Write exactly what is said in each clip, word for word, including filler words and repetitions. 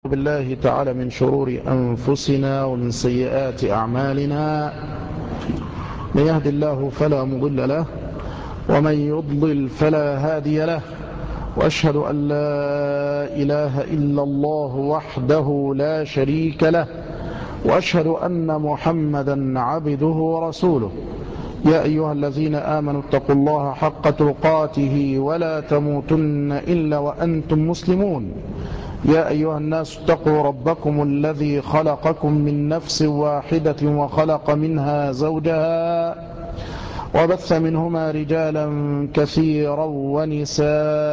بالله تعالى من شرور أنفسنا ومن سيئات أعمالنا. من يهد الله فلا مضل له ومن يضلل فلا هادي له، وأشهد أن لا إله إلا الله وحده لا شريك له، وأشهد أن محمدا عبده ورسوله. يا أيها الذين آمنوا اتقوا الله حق تقاته ولا تموتن إلا وأنتم مسلمون. يا أيها الناس اتقوا ربكم الذي خلقكم من نفس واحدة وخلق منها زوجها وبث منهما رجالا كثيرا ونساء،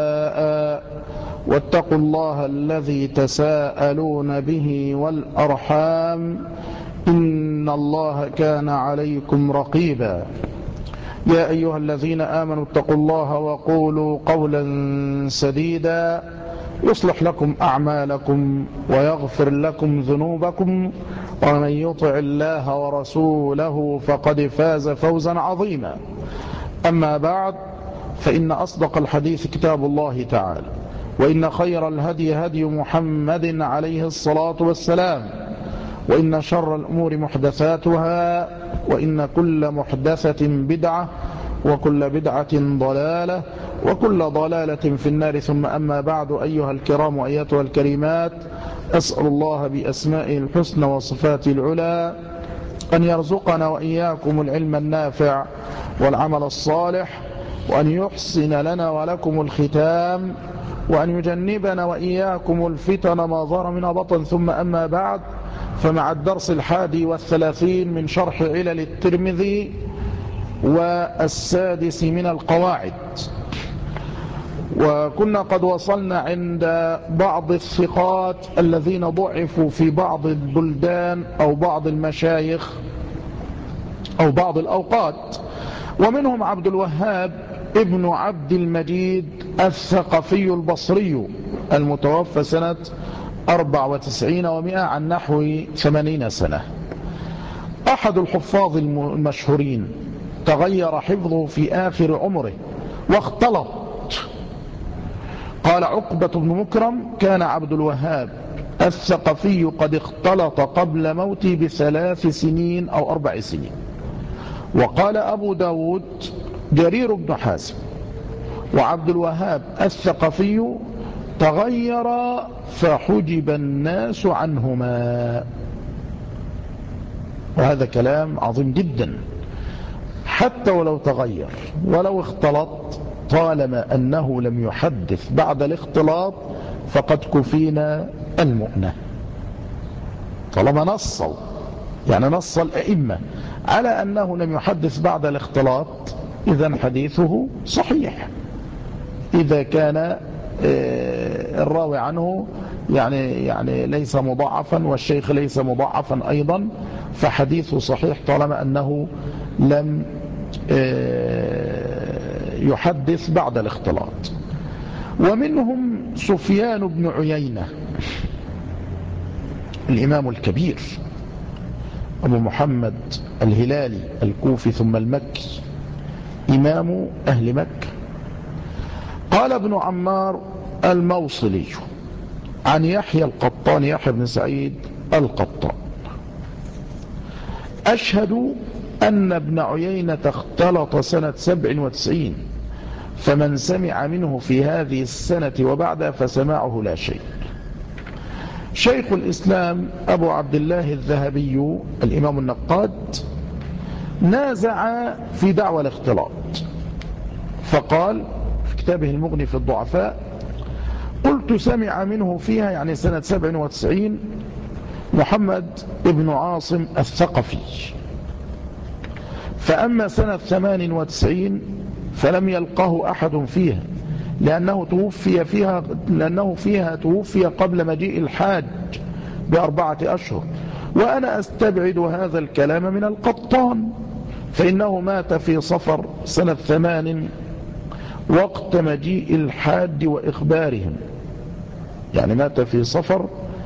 واتقوا الله الذي تساءلون به والأرحام إن الله كان عليكم رقيبا. يا أيها الذين آمنوا اتقوا الله وقولوا قولا سديدا يصلح لكم أعمالكم ويغفر لكم ذنوبكم، ومن يطع الله ورسوله فقد فاز فوزا عظيما. أما بعد، فإن أصدق الحديث كتاب الله تعالى، وإن خير الهدي هدي محمد عليه الصلاة والسلام، وإن شر الأمور محدثاتها، وإن كل محدثة بدعة، وكل بدعة ضلالة، وكل ضلالة في النار. ثم أما بعد، أيها الكرام وأيتها الكريمات، أسأل الله بأسمائه الحسنى وصفاته العلى أن يرزقنا وإياكم العلم النافع والعمل الصالح، وأن يحسن لنا ولكم الختام، وأن يجنبنا وإياكم الفتن ما ظهر منها بطن. ثم أما بعد، فمع الدرس الحادي والثلاثين من شرح علل الترمذي والسادس من القواعد، وكنا قد وصلنا عند بعض الثقات الذين ضعفوا في بعض البلدان أو بعض المشايخ أو بعض الأوقات، ومنهم عبد الوهاب ابن عبد المجيد الثقفي البصري المتوفى سنة أربع وتسعين ومائة عن نحو ثمانين سنة، أحد الحفاظ المشهورين. تغير حفظه في آخر عمره واختلط. قال عقبة بن مكرم: كان عبد الوهاب الثقفي قد اختلط قبل موته بثلاث سنين أو أربع سنين. وقال أبو داود: جرير بن حازم وعبد الوهاب الثقفي تغير فحجب الناس عنهما. وهذا كلام عظيم جدا. حتى ولو تغير ولو اختلط، طالما أنه لم يحدث بعد الاختلاط فقد كفينا المؤنة. طالما نصوا، يعني نص الأئمة على أنه لم يحدث بعد الاختلاط، إذن حديثه صحيح. إذا كان الراوي عنه يعني يعني ليس مضاعفا والشيخ ليس مضاعفا أيضا، فحديثه صحيح طالما أنه لم يحدث بعد الاختلاط. ومنهم سفيان بن عيينة الإمام الكبير أبو محمد الهلالي الكوفي ثم المكي، إمام أهل مكة. قال ابن عمار الموصلي عن يحيى القطان، يحيى بن سعيد القطان: أشهد أن ابن عيينة اختلط سنة سبع وتسعين، فمن سمع منه في هذه السنة وبعدها فسماعه لا شيء. شيخ الإسلام أبو عبد الله الذهبي الإمام النقاد نازع في دعوى الاختلاط، فقال في كتابه المغني في الضعفاء: قلت سمع منه فيها، يعني سنة سبع وتسعين، محمد ابن عاصم الثقفي، فأما سنة ثمان وتسعين فلم يلقه أحد فيها، لأنه توفي فيها لأنه فيها توفي قبل مجيء الحاج بأربعة أشهر. وأنا أستبعد هذا الكلام من القطان، فإنه مات في صفر سنة ثمان وقت مجيء الحاج وإخبارهم، يعني مات في صفر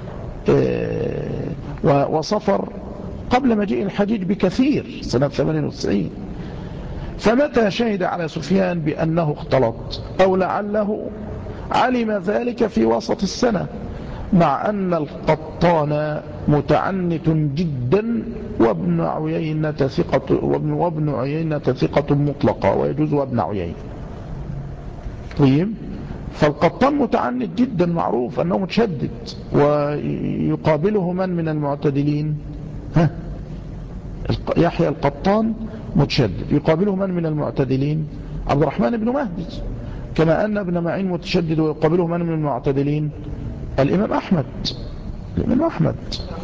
وصفر قبل مجيء الحجيج بكثير سنة ثمانية وتسعين. فمتى شهد على سفيان بأنه اختلط؟ أو لعله علم ذلك في وسط السنة، مع أن القطان متعنت جدا وابن عيينة ثقة وابن, وابن عيينة ثقة مطلقة ويجوز وابن عيينة. طيب، فالقطان متعنت جدا معروف أنه متشدد، ويقابله من من المعتدلين؟ ها، يحيى القطان متشدد، يقابله من من المعتدلين؟ عبد الرحمن بن مهدي. كما أن ابن معين متشدد ويقابله من من المعتدلين؟ الإمام أحمد. الإمام أحمد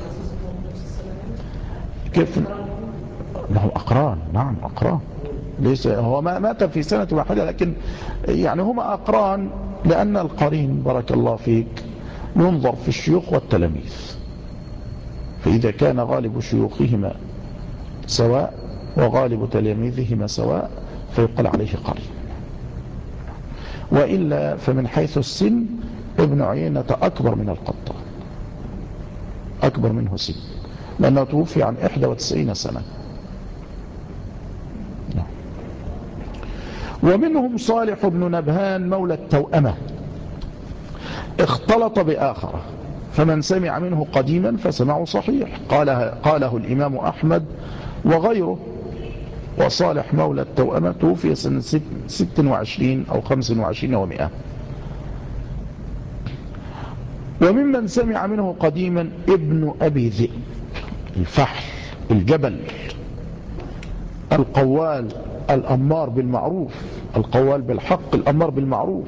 كيف؟ له أقران، نعم أقران، ليس هو ما مات في سنة واحدة، لكن يعني هما أقران، لأن القرين بارك الله فيك ينظر في الشيوخ والتلاميذ، فإذا كان غالب شيوخهما سواء وغالب تلاميذهما سواء فيقال عليه قرين، وإلا فمن حيث السن ابن عيينة أكبر من القطان، أكبر منه سن، لأنه توفي عن إحدى وتسعين سنة. ومنهم صالح بن نبهان مولى التوأمة، اختلط بآخر، فمن سمع منه قديما فسمعه صحيح، قاله, قاله الإمام أحمد وغيره. وصالح مولى التوأمة توفي سنة ست وعشرين أو خمس وعشرين ومئة. وممن سمع منه قديما ابن أبي ذئب الفحل الجبل القوال الأمار بالمعروف، القوال بالحق الأمار بالمعروف،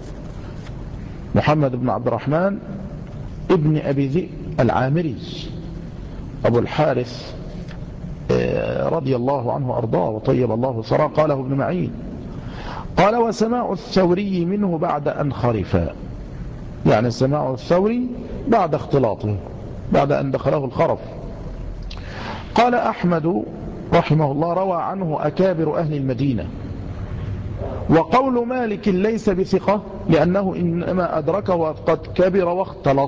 محمد بن عبد الرحمن ابن أبي ذئب العامري أبو الحارث رضي الله عنه أرضاه وطيب الله ثراه. قاله ابن معين قال: وسماع الثوري منه بعد أن خرفا، يعني سماع الثوري بعد اختلاطه، بعد أن دخله الخرف. قال أحمد رحمه الله: روى عنه أكابر أهل المدينة. وقول مالك ليس بثقة لأنه إنما أدركه وقد كبر واختلط،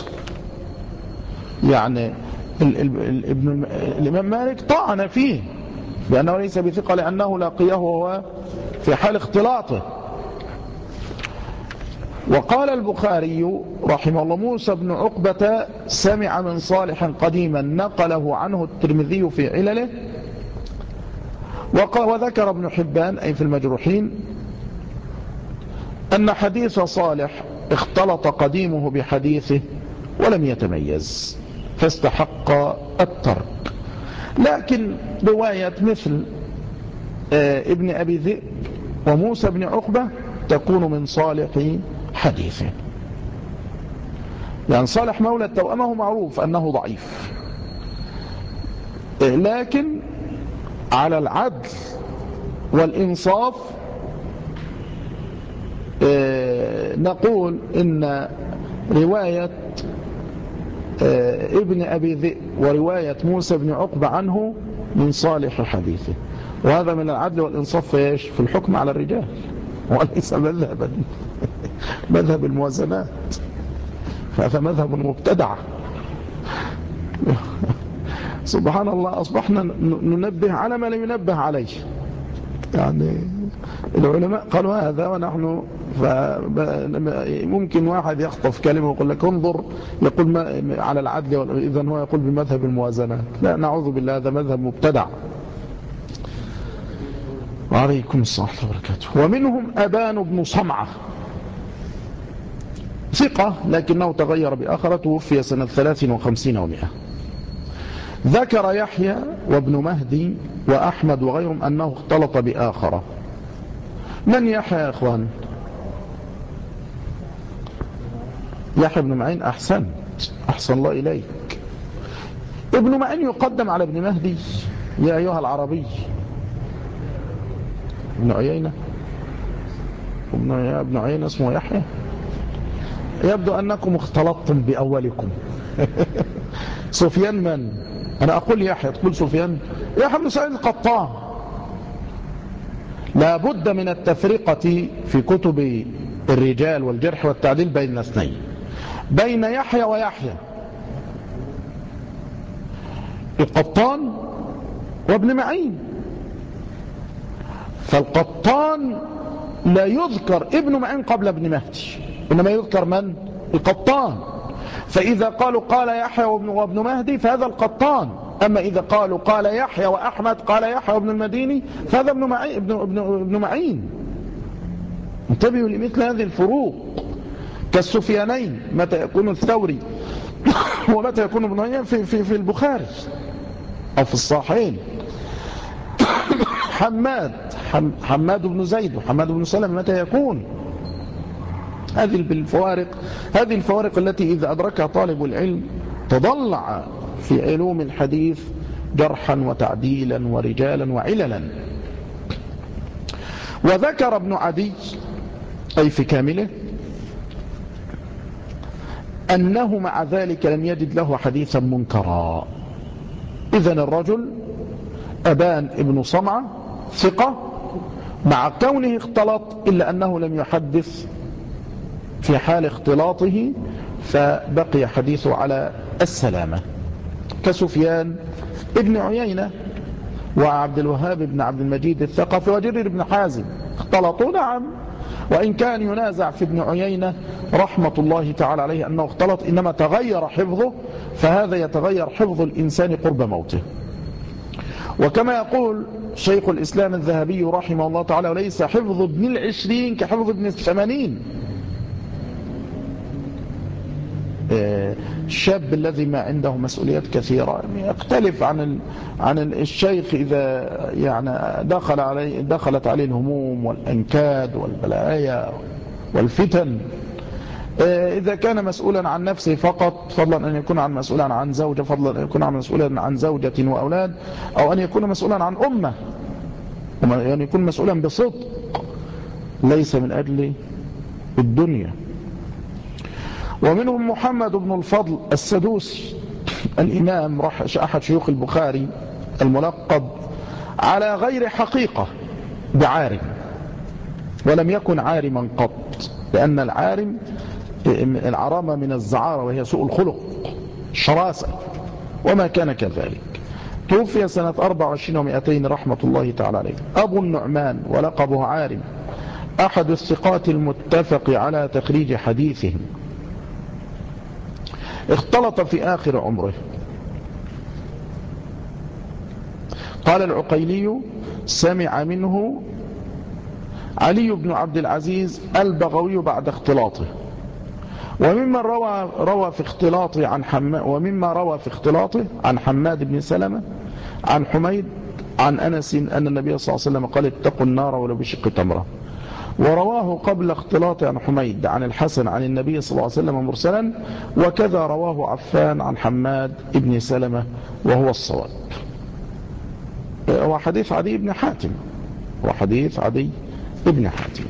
يعني ابن الإمام مالك طعن فيه بأنه ليس بثقة لأنه لقيه وهو في حال اختلاطه. وقال البخاري رحمه الله: موسى بن عقبة سمع من صالح قديما، نقله عنه الترمذي في علله. وذكر ابن حبان أي في المجروحين أن حديث صالح اختلط قديمه بحديثه ولم يتميز فاستحق الترك. لكن رواية مثل ابن أبي ذئب وموسى بن عقبة تكون من صالح حديثه. يعني صالح مولى التوأمة معروف أنه ضعيف، لكن على العدل والإنصاف نقول إن رواية ابن أبي ذئب ورواية موسى بن عقبة عنه من صالح حديثه، وهذا من العدل والإنصاف في الحكم على الرجال، وليس مذهبا مذهب الموازنات، فهذا مذهب مبتدع. سبحان الله، أصبحنا ننبه على ما لا ينبه عليه. يعني العلماء قالوا هذا ونحن ممكن واحد يخطف كلمة ويقول لك انظر يقول ما على العدل، إذن هو يقول بمذهب الموازنات. لا، نعوذ بالله، هذا مذهب مبتدع. وعليكم السلام وبركاته. ومنهم أبان بن صمعة ثقة لكنه تغير بآخر، توفي سنة ثلاث وخمسين ومئة. ذكر يحيى وابن مهدي وأحمد وغيرهم أنه اختلط بآخر. من يحيى يا أخوان؟ يحيى بن معين. أحسن أحسن الله إليك. ابن معين يقدم على ابن مهدي يا أيها العربي. ابن عيينة ابن عيينة اسمه يحيى. يبدو أنكم اختلطتم بأولكم. سفيان من؟ أنا أقول يحيى تقول سفيان. يحيى بن سعيد القطان. لا بد من التفرقة في كتب الرجال والجرح والتعديل بين الاثنين، بين يحيى ويحيى، القطان وابن معين. فالقطان لا يذكر ابن معين قبل ابن مهدي، إنما يذكر من؟ القطان. فإذا قالوا قال يحيى وابن مهدي فهذا القطان، أما إذا قالوا قال يحيى وأحمد قال يحيى وابن المديني فهذا ابن معين, ابن ابن ابن معين. انتبهوا لمثل هذه الفروق. كالسفيانين متى يكون الثوري ومتى يكون ابن عيينة في, في, في البخاري أو في الصحيحين. حماد حماد بن زيد وحماد بن سلمة متى يكون. هذه الفوارق هذه الفوارق التي إذا أدركها طالب العلم تضلع في علوم الحديث جرحا وتعديلا ورجالا وعللا. وذكر ابن عدي أي في كامله أنه مع ذلك لم يجد له حديثا منكرا. إذن الرجل أبان ابن صمعة ثقة مع كونه اختلط، إلا أنه لم يحدث في حال اختلاطه فبقي حديثه على السلامة. كسفيان ابن عيينة وعبد الوهاب بن عبد المجيد الثقفي وجرير بن حازم اختلطوا، نعم، وإن كان ينازع في ابن عيينة رحمة الله تعالى عليه أنه اختلط، إنما تغير حفظه، فهذا يتغير حفظ الإنسان قرب موته. وكما يقول شيخ الإسلام الذهبي رحمه الله تعالى: وليس حفظ ابن العشرين كحفظ ابن الثمانين. الشاب الذي ما عنده مسؤوليات كثيرة يختلف عن عن الشيخ إذا يعني دخل عليه دخلت عليه الهموم والأنكاد والبلايا والفتن. إذا كان مسؤولا عن نفسه فقط، فضلا أن يكون عن مسؤولا عن زوجة، فضلا أن يكون عن مسؤولا عن زوجة وأولاد، أو أن يكون مسؤولا عن أمة، أن يكون مسؤولا بصدق ليس من أجل الدنيا. ومنهم محمد بن الفضل السدوسي الإمام أحد شيوخ البخاري الملقب على غير حقيقة بعارم، ولم يكن عارما قط، لأن العارم العرامة من الزعارة وهي سوء الخلق شراسة، وما كان كذلك. توفي سنة أربعة وعشرين ومئتين رحمة الله تعالى عليه. أبو النعمان ولقبه عارم، أحد الثقات المتفق على تخريج حديثهم، اختلط في آخر عمره. قال العقيلي: سمع منه علي بن عبد العزيز البغوي بعد اختلاطه. وممن روى روى في اختلاطه عن حماد ومما روى في اختلاطه عن حماد بن سلمة عن حميد عن أنس أن النبي صلى الله عليه وسلم قال: اتقوا النار ولو بشق تمرة. ورواه قبل اختلاطه عن حميد عن الحسن عن النبي صلى الله عليه وسلم مرسلا، وكذا رواه عفان عن حماد بن سلمة وهو الصواب. وحديث عدي بن حاتم وحديث عدي بن حاتم.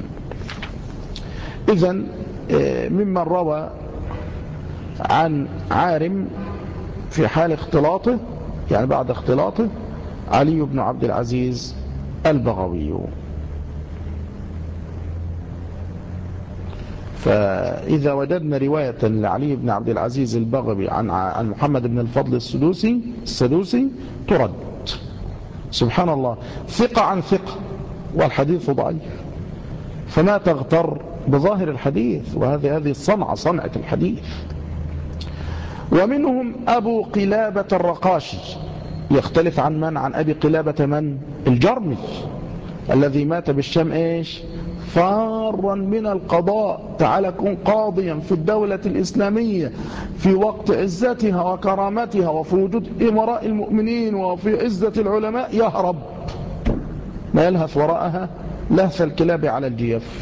إذن ممن روى عن عارم في حال اختلاطه، يعني بعد اختلاطه، علي بن عبد العزيز البغوي. فإذا وجدنا رواية لعلي بن عبد العزيز البغوي عن عن محمد بن الفضل السدوسي السدوسي ترد. سبحان الله، ثقة عن ثقة والحديث ضعيف، فما تغتر بظاهر الحديث، وهذه هذه الصنعة صنعة الحديث. ومنهم أبو قلابة الرقاشي، يختلف عن من؟ عن أبي قلابة من؟ الجرمي الذي مات بالشام إيش؟ فارا من القضاء. تعال كن قاضيا في الدولة الإسلامية في وقت عزتها وكرامتها وفي وجود إمراء المؤمنين وفي عزة العلماء، يهرب ما يلهث وراءها لهث الكلاب على الجيف.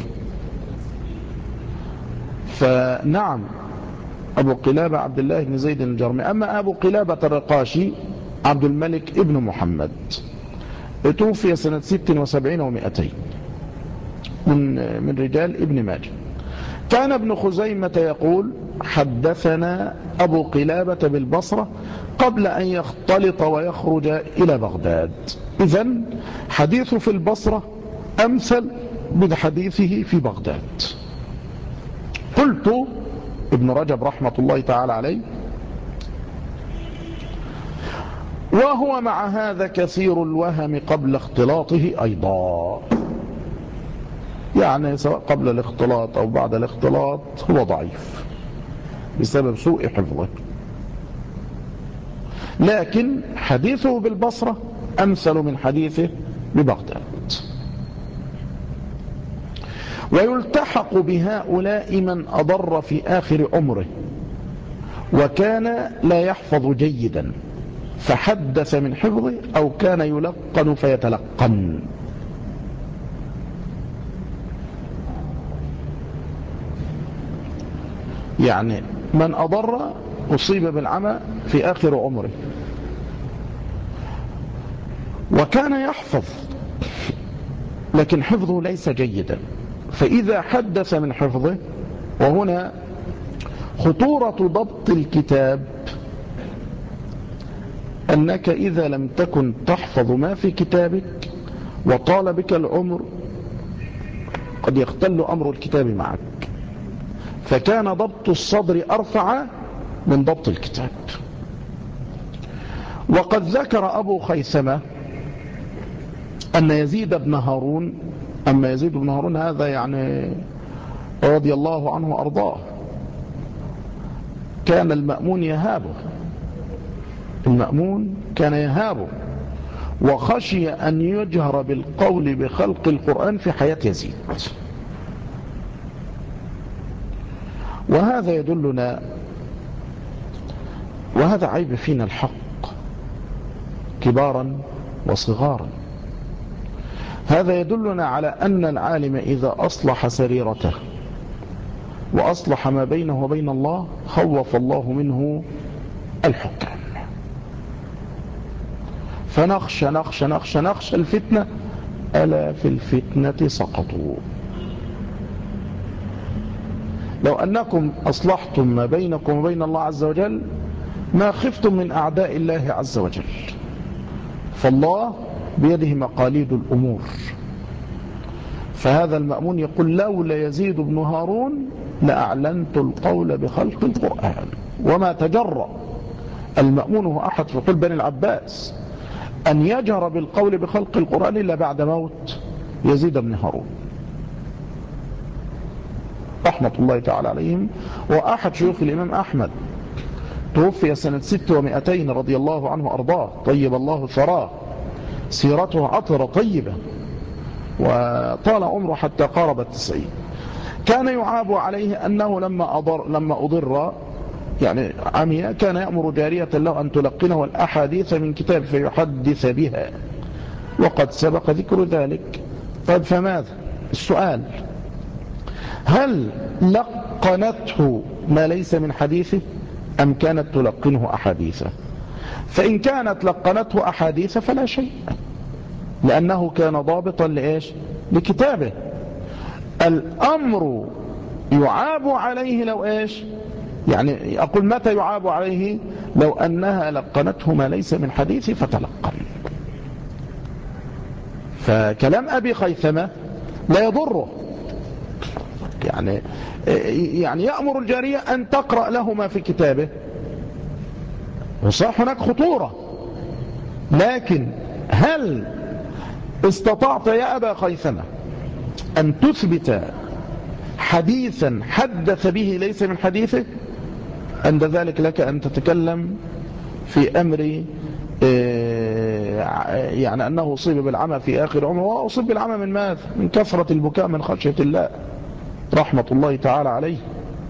فنعم أبو قلابة عبد الله بن زيد الجرمي. أما أبو قلابة الرقاشي عبد الملك ابن محمد، توفي سنة ست وسبعين ومئتين من من رجال ابن ماجه. كان ابن خزيمة يقول: حدثنا أبو قلابة بالبصرة قبل أن يختلط ويخرج إلى بغداد. إذن حديثه في البصرة أمثل من حديثه في بغداد. قلت ابن رجب رحمة الله تعالى عليه: وهو مع هذا كثير الوهم قبل اختلاطه أيضا، يعني سواء قبل الاختلاط أو بعد الاختلاط هو ضعيف. بسبب سوء حفظه. لكن حديثه بالبصرة أمثل من حديثه ببغداد. ويلتحق بهؤلاء من أضر في آخر عمره وكان لا يحفظ جيدا فحدث من حفظه أو كان يلقن فيتلقن. يعني من أضر أصيب بالعمى في آخر عمره وكان يحفظ لكن حفظه ليس جيدا، فإذا حدث من حفظه، وهنا خطورة ضبط الكتاب أنك إذا لم تكن تحفظ ما في كتابك وطال بك العمر قد يختل أمر الكتاب معك، فكان ضبط الصدر أرفع من ضبط الكتاب. وقد ذكر أبو خيثمة أن يزيد بن هارون، أما يزيد بن هارون هذا يعني رضي الله عنه وأرضاه، كان المأمون يهابه، المأمون كان يهابه وخشي أن يجهر بالقول بخلق القرآن في حياة يزيد. وهذا يدلنا، وهذا عيب فينا الحق كبارا وصغارا، هذا يدلنا على أن العالم إذا أصلح سريرته وأصلح ما بينه وبين الله خوف الله منه الحكام. فنخشى نخشى نخشى نخشى الفتنة، ألا في الفتنة سقطوا. لو أنكم أصلحتم ما بينكم وبين الله عز وجل ما خفتم من أعداء الله عز وجل، فالله بيده مقاليد الأمور. فهذا المأمون يقول لولا يزيد بن هارون لأعلنت القول بخلق القرآن. وما تجرأ المأمون هو أحد في قلب بني العباس أن يجهر بالقول بخلق القرآن إلا بعد موت يزيد بن هارون رحمة الله تعالى عليهم، وأحد شيوخ الإمام أحمد، توفي سنة ست ومئتين رضي الله عنه أرضاه، طيب الله ثراه، سيرته عطرة طيبة وطال عمره حتى قارب التسعين. كان يعاب عليه أنه لما أضر, لما أضر يعني عمي كان يأمر جارية له أن تلقنه الأحاديث من كتاب فيحدث بها، وقد سبق ذكر ذلك. طيب فماذا؟ السؤال: هل لقنته ما ليس من حديثه أم كانت تلقنه أحاديثه؟ فإن كانت لقنته أحاديث فلا شيء، لأنه كان ضابطا لإيش؟ لكتابه. الأمر يعاب عليه لو إيش؟ يعني أقول متى يعاب عليه؟ لو أنها لقنته ما ليس من حديثه فتلقن. فكلام أبي خيثمة لا يضره، يعني يعني يأمر الجارية أن تقرأ له ما في كتابه، وصح هناك خطورة، لكن هل استطعت يا أبا خيثمة أن تثبت حديثا حدث به ليس من حديثه؟ عند ذلك لك أن تتكلم في أمر يعني أنه أصيب بالعمى في آخر عمره. وأصيب بالعمى من ماذا؟ من كثرة البكاء من خشية الله رحمة الله تعالى عليه،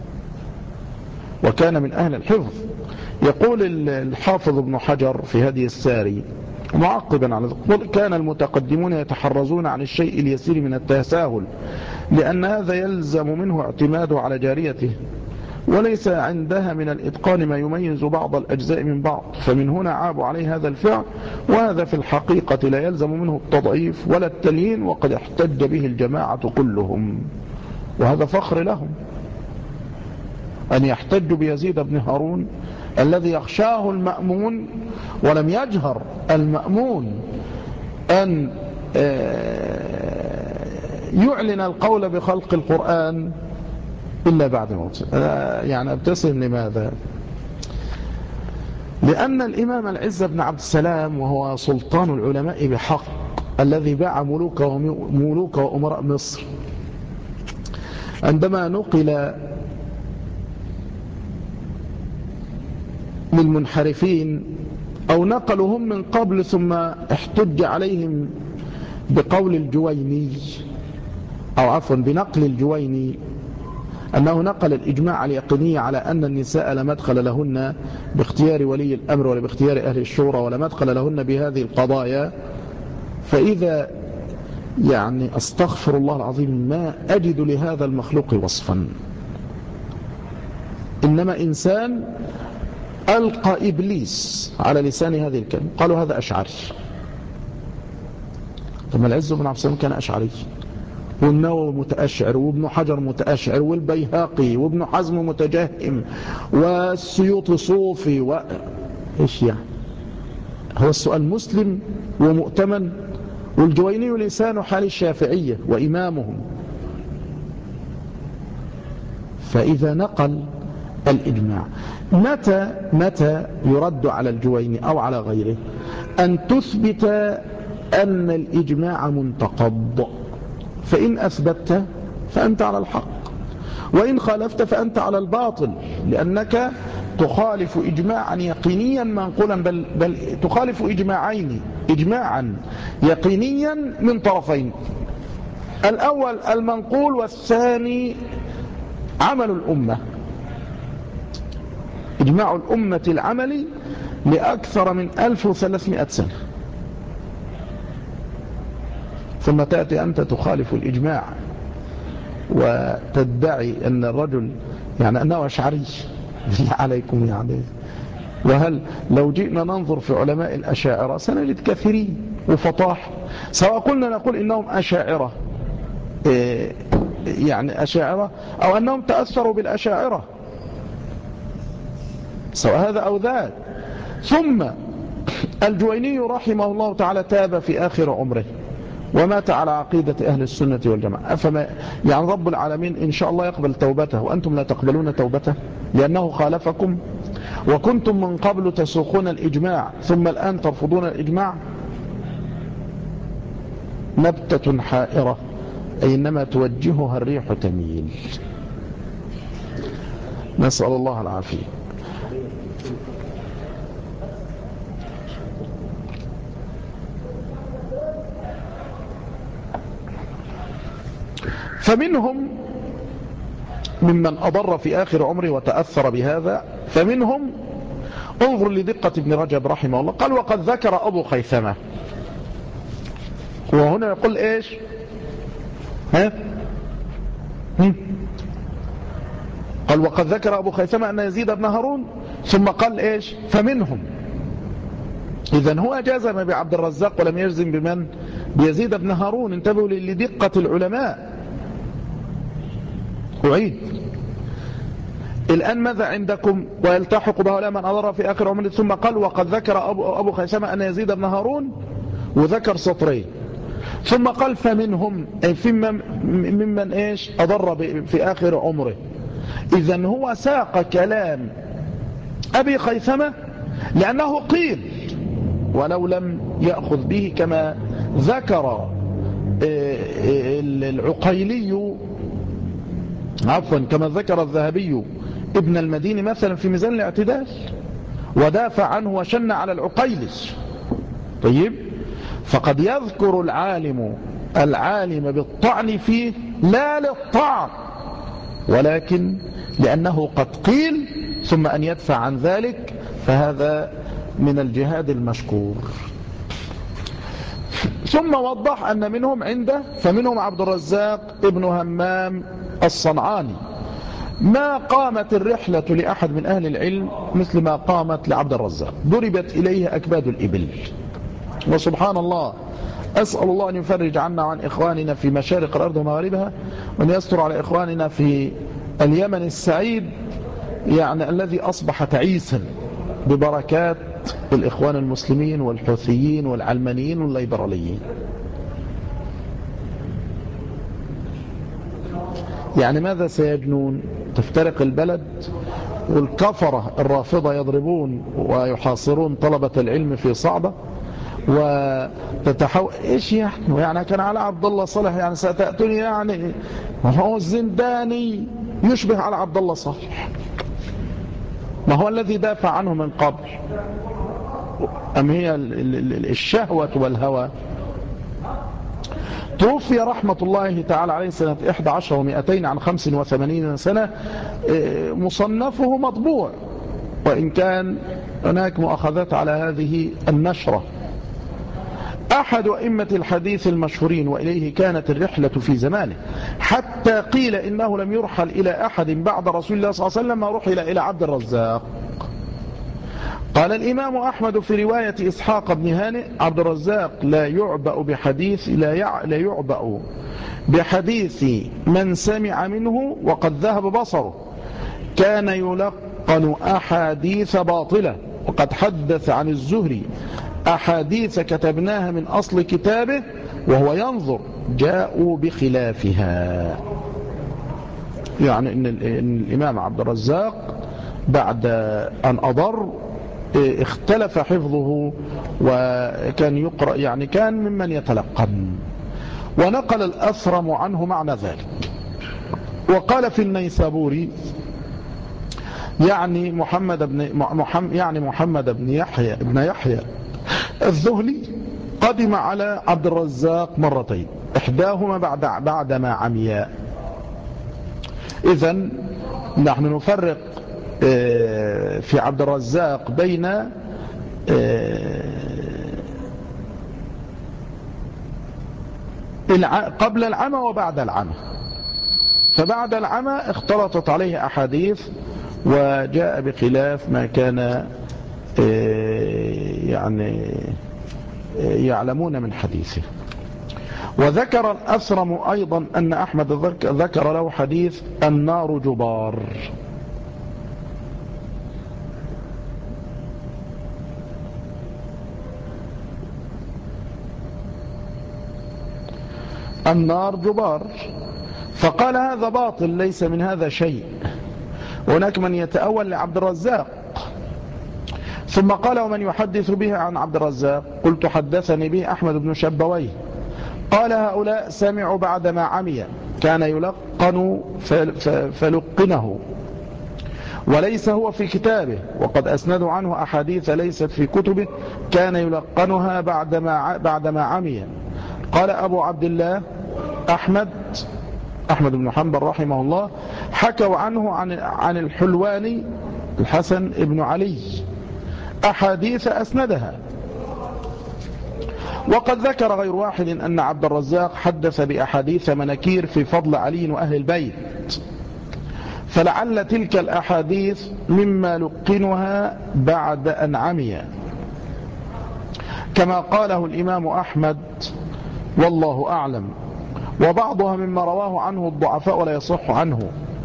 وكان من أهل الحفظ. يقول الحافظ ابن حجر في هدي الساري معقبا على ذلك: كان المتقدمون يتحرزون عن الشيء اليسير من التساهل لأن هذا يلزم منه اعتماده على جاريته، وليس عندها من الإتقان ما يميز بعض الأجزاء من بعض، فمن هنا عابوا عليه هذا الفعل، وهذا في الحقيقة لا يلزم منه التضعيف ولا التليين، وقد احتج به الجماعة كلهم. وهذا فخر لهم أن يحتجوا بيزيد بن هارون الذي يخشاه المأمون، ولم يجهر المأمون أن يعلن القول بخلق القرآن إلا بعد موته. يعني ابتسم لماذا؟ لأن الإمام العز بن عبد السلام وهو سلطان العلماء بحق الذي باع ملوك وملوك وأمراء مصر، عندما نقل للمنحرفين أو نقلوا هم من قبل ثم احتج عليهم بقول الجويني أو عفوا بنقل الجويني أنه نقل الإجماع اليقيني على أن النساء لا مدخل لهن باختيار ولي الأمر ولا باختيار أهل الشورى ولا مدخل لهن بهذه القضايا. فإذا يعني أستغفر الله العظيم ما أجد لهذا المخلوق وصفا، إنما إنسان ألقى إبليس على لسان هذه الكلمة. قالوا هذا أشعري. ثم العز بن عبد السلام كان أشعري، والنووي متأشعر، وابن حجر متأشعر، والبيهقي وابن حزم متجهم، والسيوطي صوفي و... إيش يعني؟ هو السؤال مسلم ومؤتمن، والجويني لسان حال الشافعية وإمامهم. فإذا نقل الإجماع متى متى يرد على الجويني أو على غيره؟ أن تثبت أن الإجماع منتقض، فإن أثبتت فأنت على الحق، وإن خالفت فأنت على الباطل، لأنك تخالف إجماعا يقينيا منقولا، بل, بل تخالف إجماعين، إجماعا يقينيا من طرفين، الأول المنقول والثاني عمل الأمة، إجماع الأمة العملي لأكثر من ألف وثلاثمائة سنة، ثم تأتي أنت تخالف الإجماع وتدعي أن الرجل يعني أنه أشعري. بالله عليكم يعني. وهل لو جئنا ننظر في علماء الأشاعرة سنجد كثيرين وفطاح، سواء قلنا نقول إنهم أشاعرة يعني أشاعرة أو أنهم تأثروا بالأشاعرة، سواء هذا أو ذاك. ثم الجويني رحمه الله تعالى تاب في آخر عمره ومات على عقيدة أهل السنة والجماعة. أفما يعني رب العالمين إن شاء الله يقبل توبته وأنتم لا تقبلون توبته لأنه خالفكم، وكنتم من قبل تسوقون الإجماع ثم الآن ترفضون الإجماع؟ نبتة حائرة أينما توجهها الريح تميل. نسأل الله العافية. فمنهم ممن أضر في آخر عمره وتأثر بهذا، فمنهم انظر لدقة ابن رجب رحمه الله، قال وقد ذكر أبو خيثمة، وهنا يقول إيش ها؟ قال وقد ذكر أبو خيثمة أن يزيد بن هارون، ثم قال إيش فمنهم. إذن هو جازم بعبد الرزاق ولم يجزم بمن؟ بيزيد بن هارون. انتبهوا لدقة العلماء. أعيد الآن ماذا عندكم؟ ويلتحق بهؤلاء من أضر في آخر عمره، ثم قال وقد ذكر أبو, أبو خيثمة أن يزيد بن هارون، وذكر سطرين، ثم قال فمنهم أي ممن إيش أضر في آخر عمره. إذن هو ساق كلام أبي خيثمة لأنه قيل، ولو لم يأخذ به كما ذكر العقيلي عفوا كما ذكر الذهبي ابن المديني مثلا في ميزان الاعتدال، ودافع عنه وشن على العقيلي. طيب، فقد يذكر العالم العالم بالطعن فيه لا للطعن، ولكن لأنه قد قيل، ثم أن يدفع عن ذلك، فهذا من الجهاد المشكور. ثم وضح أن منهم عنده، فمنهم عبد الرزاق ابن همام الصنعاني، ما قامت الرحلة لأحد من أهل العلم مثل ما قامت لعبد الرزاق، ضربت إليه أكباد الإبل. وسبحان الله، أسأل الله أن يفرج عنا وعن إخواننا في مشارق الأرض ومغاربها، وأن يستر على إخواننا في اليمن السعيد يعني الذي أصبح تعيسا ببركات الإخوان المسلمين والحوثيين والعلمانيين والليبراليين. يعني ماذا سيجنون؟ تفترق البلد، والكفرة الرافضة يضربون ويحاصرون طلبة العلم في صعبة، وتتحول ايش يعني؟ يعني كان على عبد الله صالح يعني ستأتوني يعني هو الزنداني يشبه على عبد الله صالح. ما هو الذي دافع عنه من قبل؟ أم هي الشهوة والهوى؟ توفي رحمة الله تعالى عليه سنة إحدى عشر ومئتين عن خمس وثمانين سنة، مصنفه مطبوع، وإن كان هناك مؤاخذات على هذه النشرة. أحد أئمة الحديث المشهورين، وإليه كانت الرحلة في زمانه، حتى قيل إنه لم يرحل إلى أحد بعد رسول الله صلى الله عليه وسلم ما رحل إلى عبد الرزاق. قال الإمام أحمد في رواية إسحاق بن هانئ: عبد الرزاق لا يعبأ بحديث لا لا يعبأ بحديث من سمع منه وقد ذهب بصره، كان يلقن أحاديث باطلة، وقد حدث عن الزهري أحاديث كتبناها من أصل كتابه وهو ينظر جاءوا بخلافها. يعني إن الإمام عبد الرزاق بعد أن أضر اختلف حفظه، وكان يقرأ يعني كان ممن يتلقن. ونقل الأثرم عنه معنى ذلك، وقال في النيسابوري يعني محمد بن محمد يعني محمد بن يحيى ابن يحيى الذهلي قدم على عبد الرزاق مرتين، إحداهما بعد بعدما عمياء. إذن نحن نفرق في عبد الرزاق بين قبل العمى وبعد العمى. فبعد العمى اختلطت عليه أحاديث وجاء بخلاف ما كان يعني يعلمون من حديثه. وذكر الأثرم أيضا أن أحمد ذكر له حديث النار جبار. النار جبار، فقال هذا باطل ليس من هذا شيء. هناك من يتأول لعبد الرزاق، ثم قال ومن يحدث به عن عبد الرزاق؟ قلت حدثني به أحمد بن شبويه. قال هؤلاء سمعوا بعدما عمي، كان يلقن فلقنه، وليس هو في كتابه، وقد أسندوا عنه أحاديث ليست في كتبه كان يلقنها بعدما بعدما عمي. قال أبو عبد الله أحمد أحمد بن حنبل رحمه الله: حكوا عنه عن عن الحلواني الحسن بن علي أحاديث أسندها. وقد ذكر غير واحد أن عبد الرزاق حدث بأحاديث مناكير في فضل علي وأهل البيت، فلعل تلك الأحاديث مما لقنها بعد أن عمي، كما قاله الإمام أحمد والله أعلم. وبعضها مما رواه عنه الضعفاء ولا يصح عنه.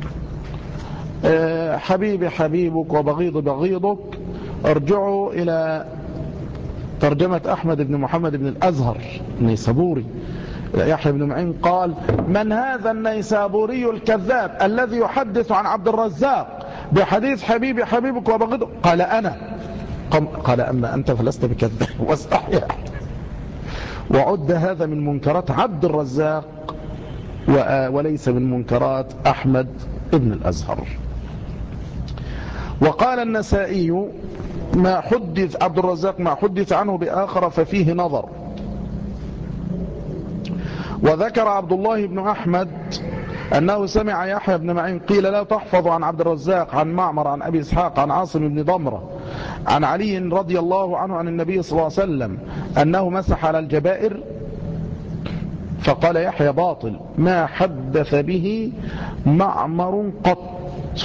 حبيبي حبيبك وبغيض بغيضك، ارجعوا إلى ترجمة أحمد بن محمد بن الأزهر النيسابوري. يحيى بن معين قال: من هذا النيسابوري الكذاب الذي يحدث عن عبد الرزاق بحديث حبيبي حبيبك وبغيضك؟ قال أنا. قال أما أنت فلست بكذاب، واستحيا. وعد هذا من منكرات عبد الرزاق وليس من منكرات أحمد بن الأزهر. وقال النسائي: ما حدث عبد الرزاق ما حدث عنه بآخر ففيه نظر. وذكر عبد الله بن أحمد أنه سمع يحيى بن معين قيل لا تحفظ عن عبد الرزاق عن معمر عن أبي إسحاق عن عاصم بن ضمرة عن علي رضي الله عنه عن النبي صلى الله عليه وسلم أنه مسح على الجبائر. فقال يحيى: باطل، ما حدث به معمر قط.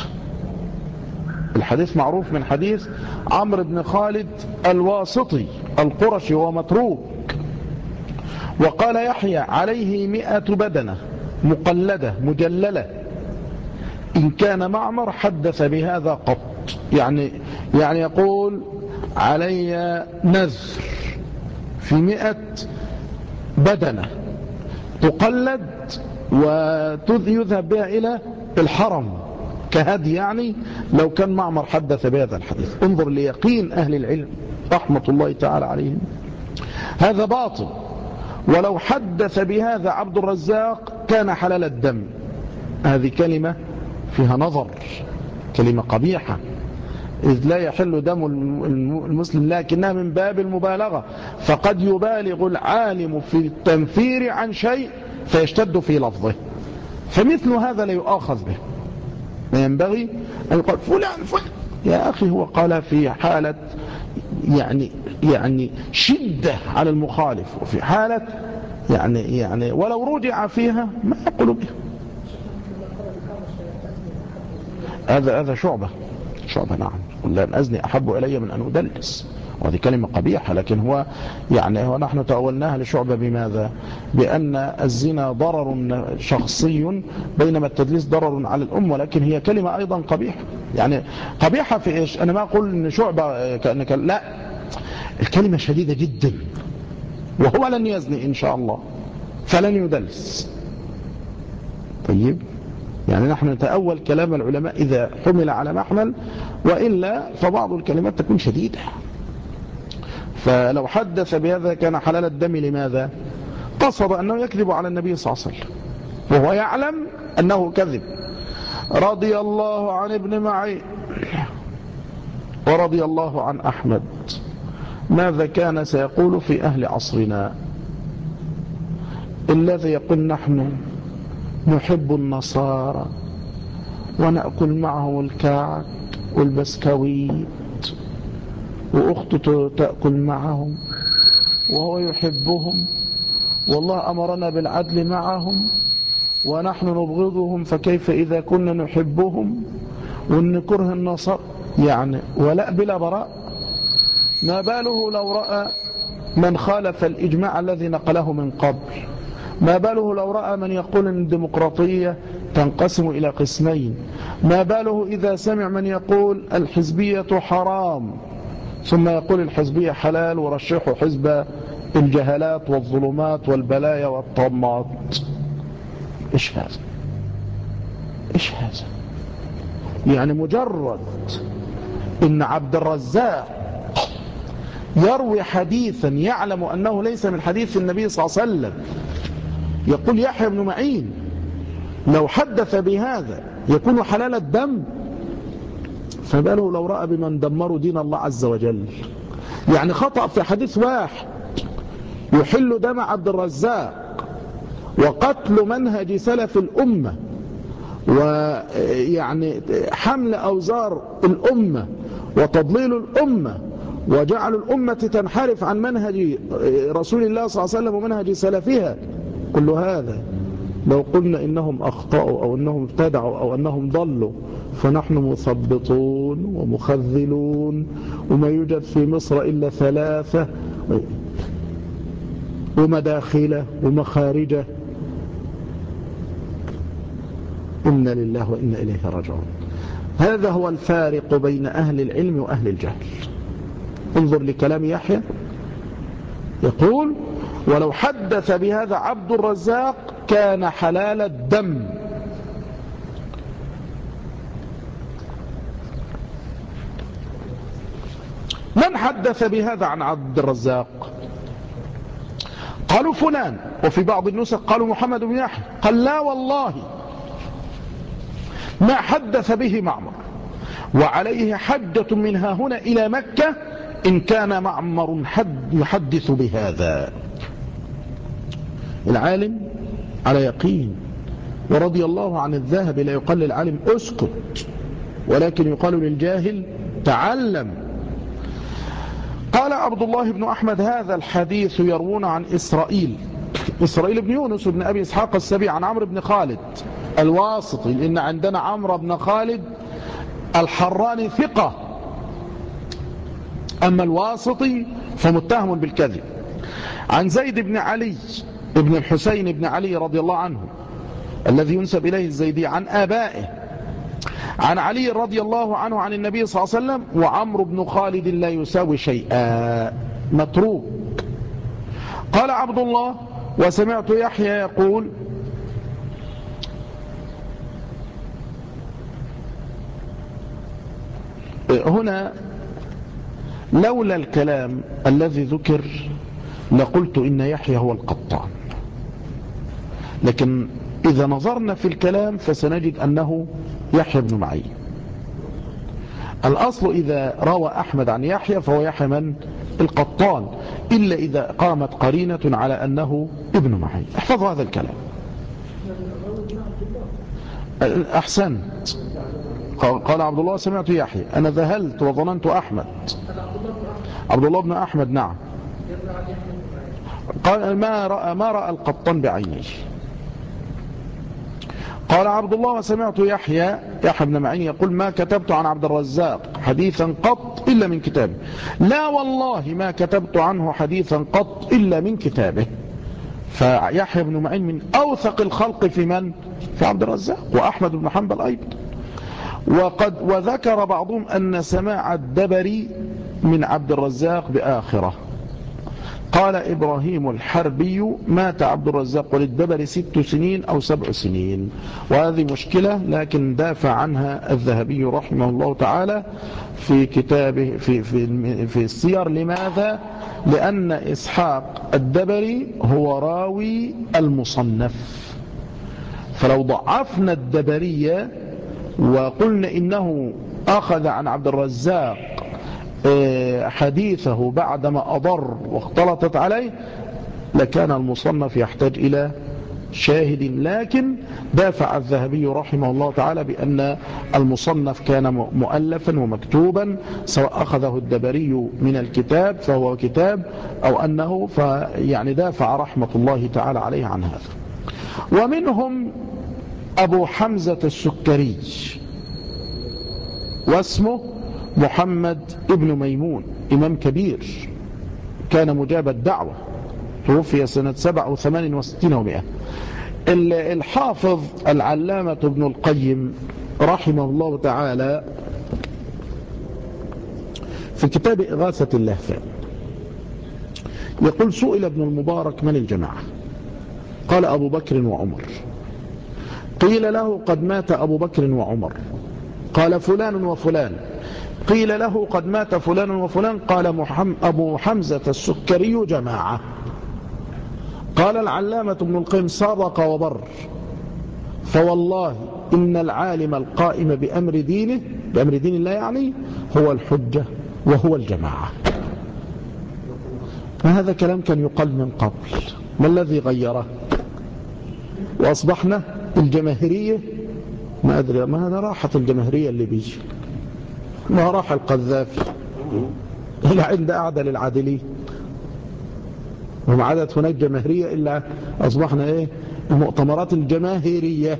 الحديث معروف من حديث عمرو بن خالد الواسطي القرشي وهو متروك. وقال يحيى: عليه مئة بدنة مقلدة مجللة، إن كان معمر حدث بهذا قط. يعني يعني يقول علي نذر في مئة بدنة تقلد ويذهب بها إلى الحرم كهدي، يعني لو كان معمر حدث بهذا الحديث. انظر ليقين أهل العلم رحمة الله تعالى عليهم. هذا باطل، ولو حدث بهذا عبد الرزاق كان حلال الدم. هذه كلمة فيها نظر، كلمة قبيحة. إذ لا يحل دم المسلم، لكنها من باب المبالغة، فقد يبالغ العالم في التنفير عن شيء فيشتد في لفظه، فمثل هذا لا يؤاخذ به. ما ينبغي أن يقال فلان فلان، يا أخي هو قال في حالة يعني يعني شدة على المخالف، وفي حالة يعني يعني ولو رجع فيها ما يقول به. هذا هذا شعبة شعبة نعم، لأن أزني أحب إلي من أن أدلس، وهذه كلمة قبيحة، لكن هو يعني ونحن تأولناها لشعبة بماذا؟ بأن الزنا ضرر شخصي بينما التدليس ضرر على الأم، ولكن هي كلمة أيضا قبيحة. يعني قبيحة في إيش؟ أنا ما أقول أن شعبة كأنك لا، الكلمة شديدة جدا، وهو لن يزني إن شاء الله فلن يدلس. طيب، يعني نحن نتأول كلام العلماء إذا حمل على محمل، وإلا فبعض الكلمات تكون شديدة. فلو حدث بهذا كان حلال الدم. لماذا؟ قصد أنه يكذب على النبي صلى الله عليه وسلم وهو يعلم أنه كذب. رضي الله عن ابن معين ورضي الله عن أحمد، ماذا كان سيقول في أهل عصرنا؟ الذي يقول نحن نحب النصارى ونأكل معهم الكعك والبسكويت، وأخته تأكل معهم وهو يحبهم، والله أمرنا بالعدل معهم ونحن نبغضهم، فكيف إذا كنا نحبهم ونكره النصارى؟ يعني ولا بلا براء. ما باله لو رأى من خالف الإجماع الذي نقله من قبل؟ ما باله لو رأى من يقول أن الديمقراطية تنقسم إلى قسمين؟ ما باله إذا سمع من يقول الحزبية حرام ثم يقول الحزبية حلال ورشحوا حزب الجهلات والظلمات والبلايا والطمات؟ إيش هذا؟ إيش هذا؟ يعني مجرد إن عبد الرزاق يروي حديثا يعلم أنه ليس من حديث النبي صلى الله عليه وسلم، يقول يحيى بن معين لو حدث بهذا يكون حلال الدم، فباله لو رأى بمن دمروا دين الله عز وجل. يعني خطأ في حديث واحد يحل دم عبد الرزاق وقتل منهج سلف الأمة ويعني حمل أوزار الأمة وتضليل الأمة وجعل الأمة تنحرف عن منهج رسول الله صلى الله عليه وسلم ومنهج سلفها. كل هذا لو قلنا إنهم أخطأوا أو أنهم ابتدعوا أو أنهم ضلوا فنحن مثبطون ومخذلون، وما يوجد في مصر إلا ثلاثة ومداخلة ومخارجة. إنا لله وإنا إليه راجعون. هذا هو الفارق بين أهل العلم وأهل الجهل. انظر لكلام يحيى يقول ولو حدث بهذا عبد الرزاق كان حلال الدم. من حدث بهذا عن عبد الرزاق؟ قالوا فلان، وفي بعض النسخ قالوا محمد بن يحيى. قال لا والله ما حدث به معمر، وعليه حجة منها هنا إلى مكة إن كان معمر حد يحدث بهذا. العالم على يقين، ورضي الله عن الذهب لا يقال للعالم اسكت، ولكن يقال للجاهل تعلم. قال عبد الله بن أحمد هذا الحديث يروون عن إسرائيل إسرائيل بن يونس بن أبي إسحاق السبيعي عن عمرو بن خالد الواسطي، لأن عندنا عمرو بن خالد الحراني ثقة، أما الواسطي فمتهم بالكذب. عن زيد بن علي ابن الحسين بن علي رضي الله عنه الذي ينسب إليه الزيدي عن آبائه عن علي رضي الله عنه عن النبي صلى الله عليه وسلم، وعمرو بن خالد لا يساوي شيئا متروك. قال عبد الله وسمعت يحيى يقول هنا لولا الكلام الذي ذكر لقلت إن يحيى هو القطان، لكن إذا نظرنا في الكلام فسنجد أنه يحيى بن معين. الأصل إذا روى أحمد عن يحيى فهو يحيى من القطان، إلا إذا قامت قرينة على أنه ابن معين. احفظوا هذا الكلام. أحسنت. قال عبد الله سمعت يحيى، أنا ذهلت وظننت أحمد. عبد الله بن أحمد نعم. قال ما رأى, ما رأى القطان بعينيه. قال عبد الله سمعت يحيى يحيى بن معين يقول ما كتبت عن عبد الرزاق حديثا قط إلا من كتابه. لا والله ما كتبت عنه حديثا قط إلا من كتابه. فيحيى بن معين من أوثق الخلق في من؟ في عبد الرزاق وأحمد بن حنبل أيضا. وقد وذكر بعضهم أن سماع الدبري من عبد الرزاق بآخرة. قال إبراهيم الحربي مات عبد الرزاق وللدبري ست سنين أو سبع سنين، وهذه مشكلة لكن دافع عنها الذهبي رحمه الله تعالى في كتابه في, في, في السير. لماذا؟ لأن إسحاق الدبري هو راوي المصنف، فلو ضعفنا الدبري وقلنا إنه أخذ عن عبد الرزاق حديثه بعدما أضر واختلطت عليه لكان المصنف يحتاج إلى شاهد. لكن دافع الذهبي رحمه الله تعالى بأن المصنف كان مؤلفا ومكتوبا، سواء أخذه الدبري من الكتاب فهو كتاب أو أنه فيعني دافع رحمة الله تعالى عليه عن هذا. ومنهم أبو حمزة السكري واسمه محمد ابن ميمون، إمام كبير كان مجاب الدعوة، توفي سنة سبع وثمان وستين ومئة. الحافظ العلامة ابن القيم رحمه الله تعالى في كتاب إغاثة اللهفان يقول سئل ابن المبارك من الجماعة؟ قال أبو بكر وعمر. قيل له قد مات أبو بكر وعمر. قال فلان وفلان. قيل له قد مات فلان وفلان. قال محمد أبو حمزة السكري جماعة. قال العلامة ابن القيم صدق وبر، فوالله إن العالم القائم بأمر دينه بأمر دين الله يعني هو الحجة وهو الجماعة. هذا كلام كان يقال من قبل، ما الذي غيره وأصبحنا الجماهيرية؟ ما أدري ما هذا راحت الجماهيرية اللي بيجي، ما راح القذافي إلى عند أعدل العادلين، وما عادت هناك جماهيرية إلا أصبحنا إيه المؤتمرات الجماهيرية.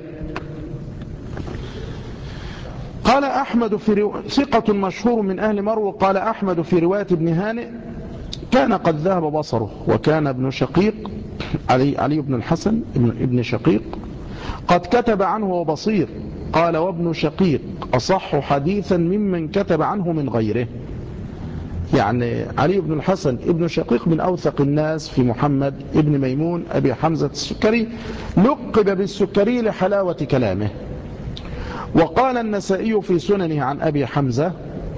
قال أحمد في رو... ثقة مشهور من أهل مرو. قال أحمد في رواية ابن هانئ كان قد ذهب بصره، وكان ابن شقيق علي, علي بن الحسن ابن شقيق قد كتب عنه وبصير. قال وابن شقيق أصح حديثا ممن كتب عنه من غيره. يعني علي بن الحسن ابن شقيق من أوثق الناس في محمد ابن ميمون أبي حمزة السكري، لقب بالسكري لحلاوة كلامه. وقال النسائي في سننه عن أبي حمزة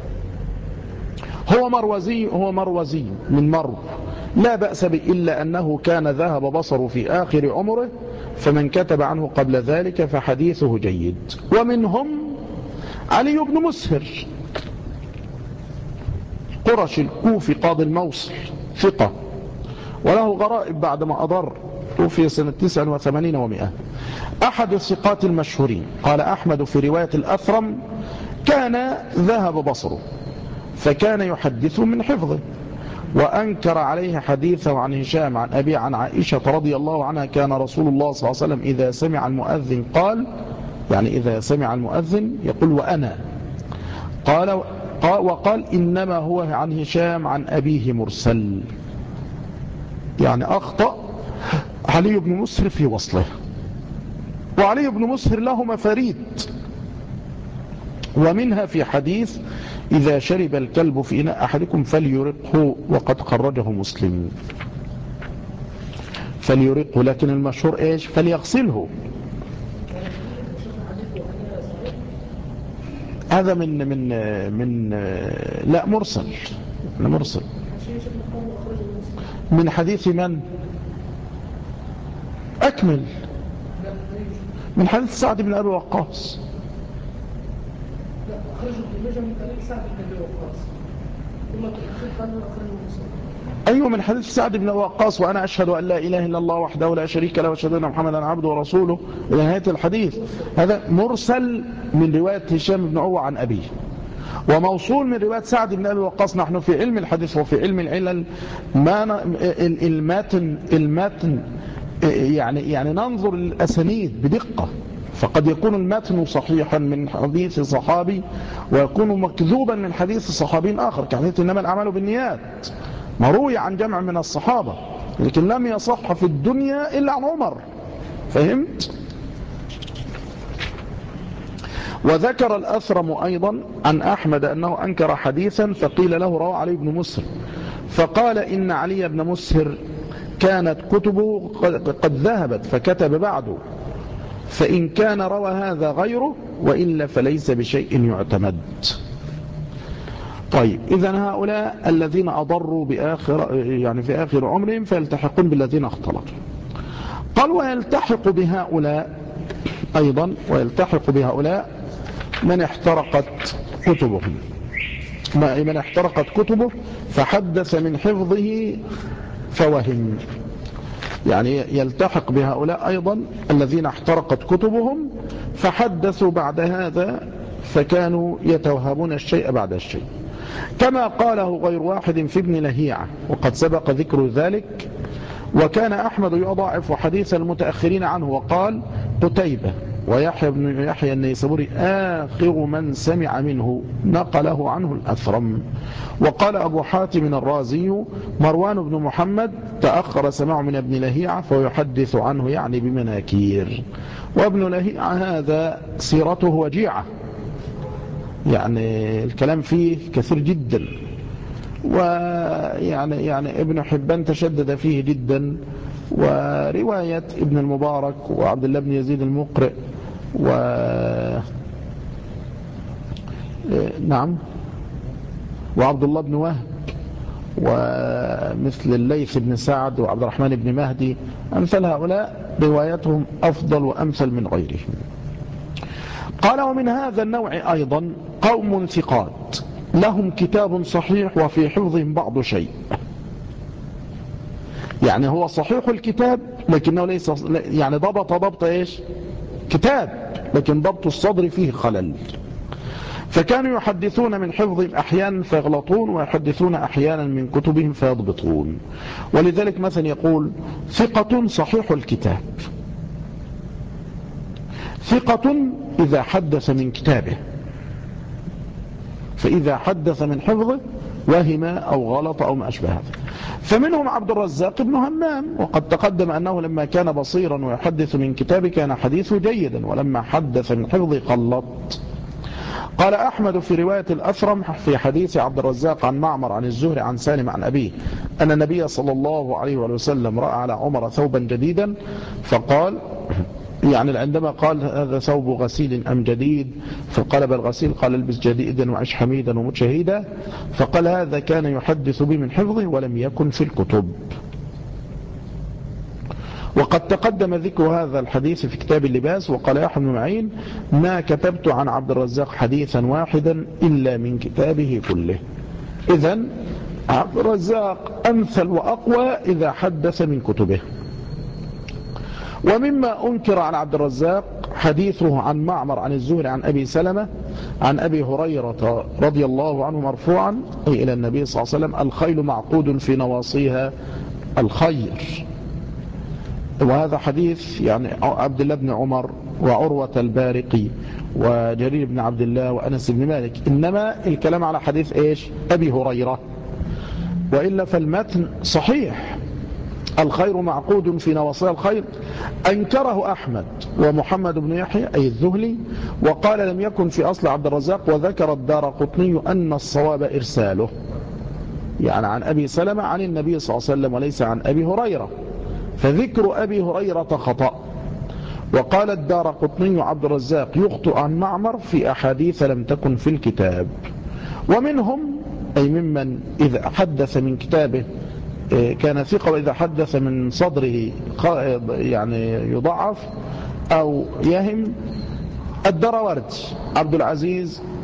هو مروزي هو مروزي من مرو لا بأس به، إلا أنه كان ذهب بصره في آخر عمره، فمن كتب عنه قبل ذلك فحديثه جيد. ومنهم علي بن مسهر قرش الكوفي قاضي الموصل ثقة، وله غرائب بعدما أضر، توفي سنة تسع وثمانين ومئة، أحد الثقات المشهورين. قال أحمد في رواية الأثرم كان ذهب بصره، فكان يحدث من حفظه، وأنكر عليه حديثه عن هشام عن أبي عن عائشة رضي الله عنها كان رسول الله صلى الله عليه وسلم إذا سمع المؤذن قال، يعني إذا سمع المؤذن يقول وأنا، قال وقال إنما هو عن هشام عن أبيه مرسل، يعني أخطأ علي بن مسهر في وصله. وعلي بن مسهر له مفاريد، ومنها في حديث إذا شرب الكلب في إناء أحدكم فليرقه، وقد خرجه مسلم. فليرقه، لكن المشهور إيش؟ فليغسله. هذا من من من لا مرسل مرسل من حديث من؟ أكمل من حديث سعد بن أبي وقاص. أخرجه ابن ماجه من طريق سعد بن أبي وقاص ثم في الأخير قال أخرجه مسلم. أيوه من حديث سعد بن وقاص وأنا أشهد أن لا إله إلا الله وحده لا شريك له وأشهد أن محمدا عبده ورسوله إلى نهاية الحديث. هذا مرسل من رواية هشام بن عروة عن أبيه، وموصول من رواية سعد بن أبي وقاص. نحن في علم الحديث وفي علم العلل ما الماتن الماتن يعني يعني ننظر للأسانيد بدقة، فقد يكون الماتن صحيحا من حديث صحابي ويكون مكذوبا من حديث صحابي آخر، كحديث إنما الأعمال بالنيات مروي عن جمع من الصحابة لكن لم يصح في الدنيا إلا عن عمر. فهمت؟ وذكر الأثرم أيضا عن أحمد أنه أنكر حديثا فقيل له روى علي بن مسهر فقال إن علي بن مسهر كانت كتبه قد ذهبت فكتب بعده، فإن كان روى هذا غيره وإلا فليس بشيء يعتمد. طيب إذن هؤلاء الذين أضروا بآخر يعني في آخر عمرهم فيلتحقون بالذين اختلطوا. قال ويلتحق بهؤلاء أيضا ويلتحق بهؤلاء من احترقت كتبهم من احترقت كتبه فحدث من حفظه فوهم، يعني يلتحق بهؤلاء أيضا الذين احترقت كتبهم فحدثوا بعد هذا فكانوا يتوهمون الشيء بعد الشيء، كما قاله غير واحد في ابن لهيعة وقد سبق ذكر ذلك. وكان أحمد يضاعف حديث المتأخرين عنه وقال قتيبة ويحيى بن يحيى النيسابوري آخر من سمع منه نقله عنه الأثرم. وقال أبو حاتم الرازي مروان بن محمد تأخر سماع من ابن لهيعة فيحدث عنه يعني بمناكير. وابن لهيعة هذا سيرته وجيعة، يعني الكلام فيه كثير جدا، ويعني يعني ابن حبان تشدد فيه جدا. ورواية ابن المبارك وعبد الله بن يزيد المقرئ و نعم وعبد الله بن وهب ومثل الليث بن سعد وعبد الرحمن بن مهدي أمثال هؤلاء روايتهم أفضل وأمثل من غيرهم. قال ومن هذا النوع أيضا قوم ثقات لهم كتاب صحيح وفي حفظهم بعض شيء، يعني هو صحيح الكتاب لكنه ليس يعني ضبط ضبط ايش كتاب لكن ضبط الصدر فيه خلل، فكانوا يحدثون من حفظهم أحيانا فيغلطون ويحدثون أحيانا من كتبهم فيضبطون. ولذلك مثلا يقول ثقة صحيح الكتاب، ثقة إذا حدث من كتابه، فإذا حدث من حفظه وهم أو غلط أو ما أشبه هذا. فمنهم عبد الرزاق بن همام وقد تقدم أنه لما كان بصيرا ويحدث من كتابه كان حديثه جيدا ولما حدث من حفظه قلط. قال أحمد في رواية الأثرم في حديث عبد الرزاق عن معمر عن الزهري عن سالم عن أبيه أن النبي صلى الله عليه وسلم رأى على عمر ثوبا جديدا فقال يعني عندما قال هذا ثوب غسيل أم جديد فقال بل غسيل، قال البس جديدا وعش حميدا ومت شهيدا، فقال هذا كان يحدث به من حفظه ولم يكن في الكتب. وقد تقدم ذكر هذا الحديث في كتاب اللباس. وقال يحيى بن معين ما كتبت عن عبد الرزاق حديثا واحدا إلا من كتابه كله. إذن عبد الرزاق أمثل وأقوى إذا حدث من كتبه. ومما أنكر على عبد الرزاق حديثه عن معمر عن الزهري عن أبي سلمة عن أبي هريرة رضي الله عنه مرفوعا أي إلى النبي صلى الله عليه وسلم الخيل معقود في نواصيها الخير. وهذا حديث يعني عبد الله بن عمر وعروة البارقي وجرير بن عبد الله وأنس بن مالك، إنما الكلام على حديث إيش أبي هريرة، وإلا فالمتن صحيح الخير معقود في نواصي الخير. أنكره أحمد ومحمد بن يحيى أي الذهلي وقال لم يكن في أصل عبد الرزاق. وذكر الدارقطني أن الصواب إرساله يعني عن أبي سلمة عن النبي صلى الله عليه وسلم وليس عن أبي هريرة، فذكر أبي هريرة خطأ. وقال الدارقطني عبد الرزاق يخطئ عن معمر في أحاديث لم تكن في الكتاب. ومنهم أي ممن إذا حدث من كتابه كان ثقة وإذا حدث من صدره يعني يضعف أو يهم الدراوردي عبد العزيز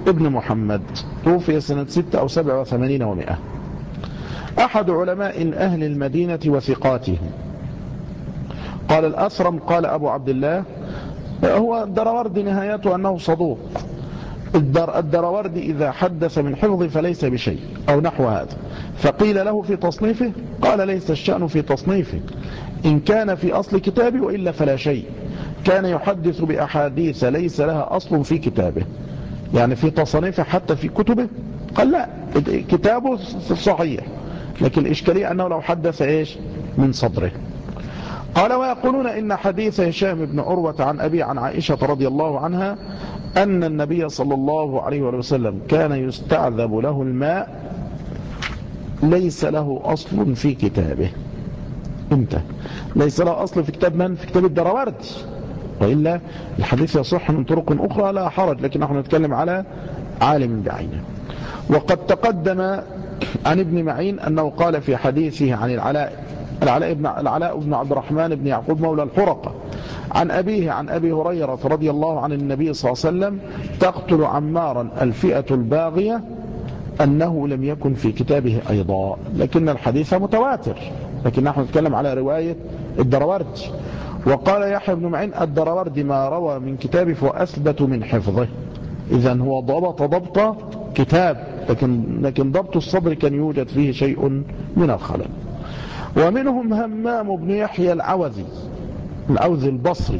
ابن محمد، توفي سنة ستة أو سبع وثمانين ومئة، أحد علماء أهل المدينة وثقاتهم. قال الأثرم قال أبو عبد الله، هو الدراوردي نهايته أنه صدوق. الدر الدراوردي إذا حدث من حفظ فليس بشيء أو نحو هذا. فقيل له في تصنيفه، قال ليس الشأن في تصنيفه، إن كان في أصل كتابه وإلا فلا شيء. كان يحدث بأحاديث ليس لها أصل في كتابه، يعني في تصنيفه حتى في كتبه. قال لا، كتابه صحيح، لكن الإشكالية أنه لو حدث إيش من صدره. قال ويقولون إن حديث هشام بن عروة عن أبي عن عائشة رضي الله عنها أن النبي صلى الله عليه وسلم كان يستعذب له الماء ليس له أصل في كتابه. امتى ليس له أصل في كتاب من؟ في كتاب الدراوردي، وإلا الحديث يصح من طرق أخرى لا حرج، لكن نحن نتكلم على عالم بعينه. وقد تقدم عن ابن معين أنه قال في حديثه عن العلاء العلاء بن, العلاء بن عبد الرحمن بن يعقوب مولى الحرقة عن أبيه عن أبي هريرة رضي الله عن النبي صلى الله عليه وسلم تقتل عمارا الفئة الباغية أنه لم يكن في كتابه أيضا، لكن الحديث متواتر، لكن نحن نتكلم على رواية الدراوردي. وقال يحيى بن معين الدراوردي ما روى من كتابه فأثبت من حفظه، إذن هو ضبط ضبط كتاب، لكن, لكن ضبط الصدر كان يوجد فيه شيء من الخلل. ومنهم همام بن يحيى العوذي العوذي البصري،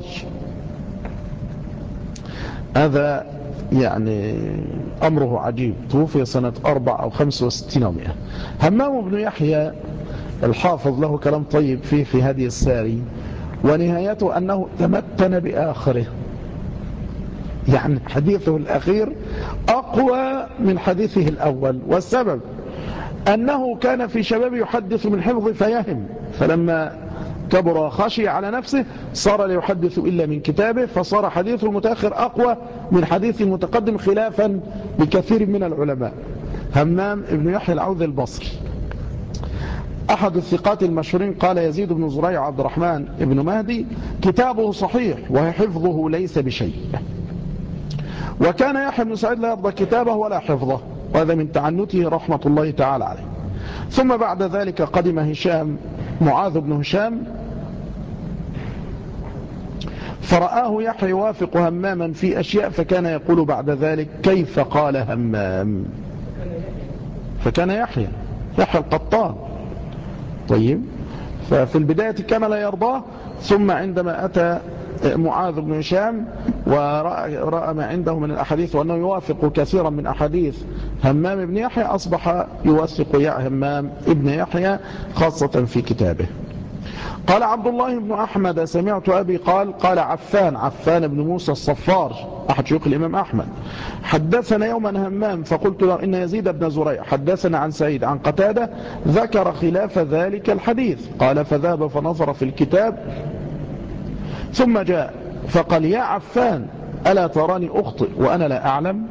هذا يعني أمره عجيب، توفي سنة أربع أو خمس وستين ومئة. همام بن يحيى الحافظ له كلام طيب فيه في هدي الساري، ونهايته أنه تمتن بآخره، يعني حديثه الأخير أقوى من حديثه الأول، والسبب أنه كان في شباب يحدث من حفظ فيهم، فلما كبر وخشي على نفسه صار لا يحدث إلا من كتابه، فصار حديث المتأخر أقوى من حديث المتقدم خلافا لكثير من العلماء. همام ابن يحيى العوذي البصري أحد الثقات المشهورين. قال يزيد بن زريع عبد الرحمن ابن مهدي كتابه صحيح وحفظه ليس بشيء. وكان يحيى بن سعيد لا يرضى كتابه ولا حفظه، وهذا من تعنته رحمة الله تعالى عليه. ثم بعد ذلك قدم هشام معاذ بن هشام فرآه يحيى يوافق هماما في أشياء، فكان يقول بعد ذلك كيف قال همام، فكان يحيى يحيى القطان. طيب، ففي البداية كان لا يرضاه، ثم عندما أتى معاذ بن هشام ورأى ما عنده من الأحاديث وأنه يوافق كثيرا من أحاديث همام بن يحيى، أصبح يوثق يا همام ابن يحيى خاصة في كتابه. قال عبد الله بن أحمد سمعت أبي قال قال عفان عفان بن موسى الصفار أحد شيوخ الإمام أحمد حدثنا يوما همام فقلت له إن يزيد بن زريع حدثنا عن سعيد عن قتادة ذكر خلاف ذلك الحديث. قال فذهب فنظر في الكتاب ثم جاء فقال يا عفان ألا تراني أخطئ وأنا لا أعلم؟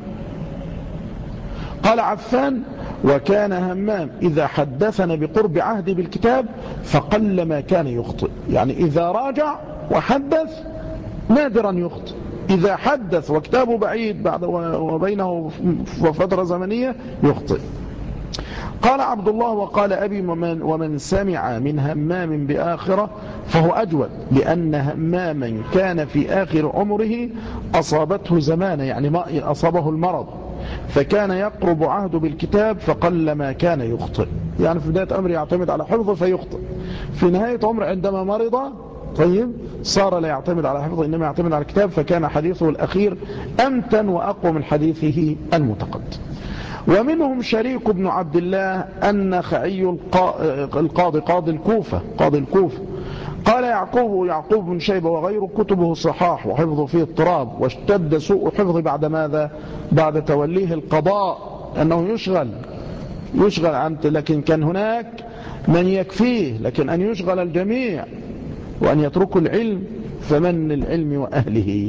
قال عفان وكان همام إذا حدثنا بقرب عهدي بالكتاب فقل ما كان يخطئ، يعني إذا راجع وحدث نادرا يخطئ، إذا حدث وكتابه بعيد بعد وبينه فترة زمنية يخطئ. قال عبد الله وقال أبي ومن, ومن سمع من همام بآخرة فهو أجود، لأن هماما كان في آخر عمره أصابته زمانة، يعني ما أصابه المرض، فكان يقرب عهده بالكتاب فقل ما كان يخطئ، يعني في بداية أمره يعتمد على حفظه فيخطئ، في نهاية عمره عندما مرض طيب صار لا يعتمد على حفظه إنما يعتمد على الكتاب، فكان حديثه الأخير أمتن وأقوى من حديثه المتقدم. ومنهم شريك بن عبد الله النخعي القاضي قاضي الكوفة قاضي الكوفة قال يعقوب يعقوب بن شيبة وغيره كتبه صحاح وحفظه فيه اضطراب، واشتد سوء حفظه بعد ماذا؟ بعد توليه القضاء، أنه يشغل يشغل عن، لكن كان هناك من يكفيه، لكن أن يشغل الجميع وأن يتركوا العلم فمن العلم وأهله.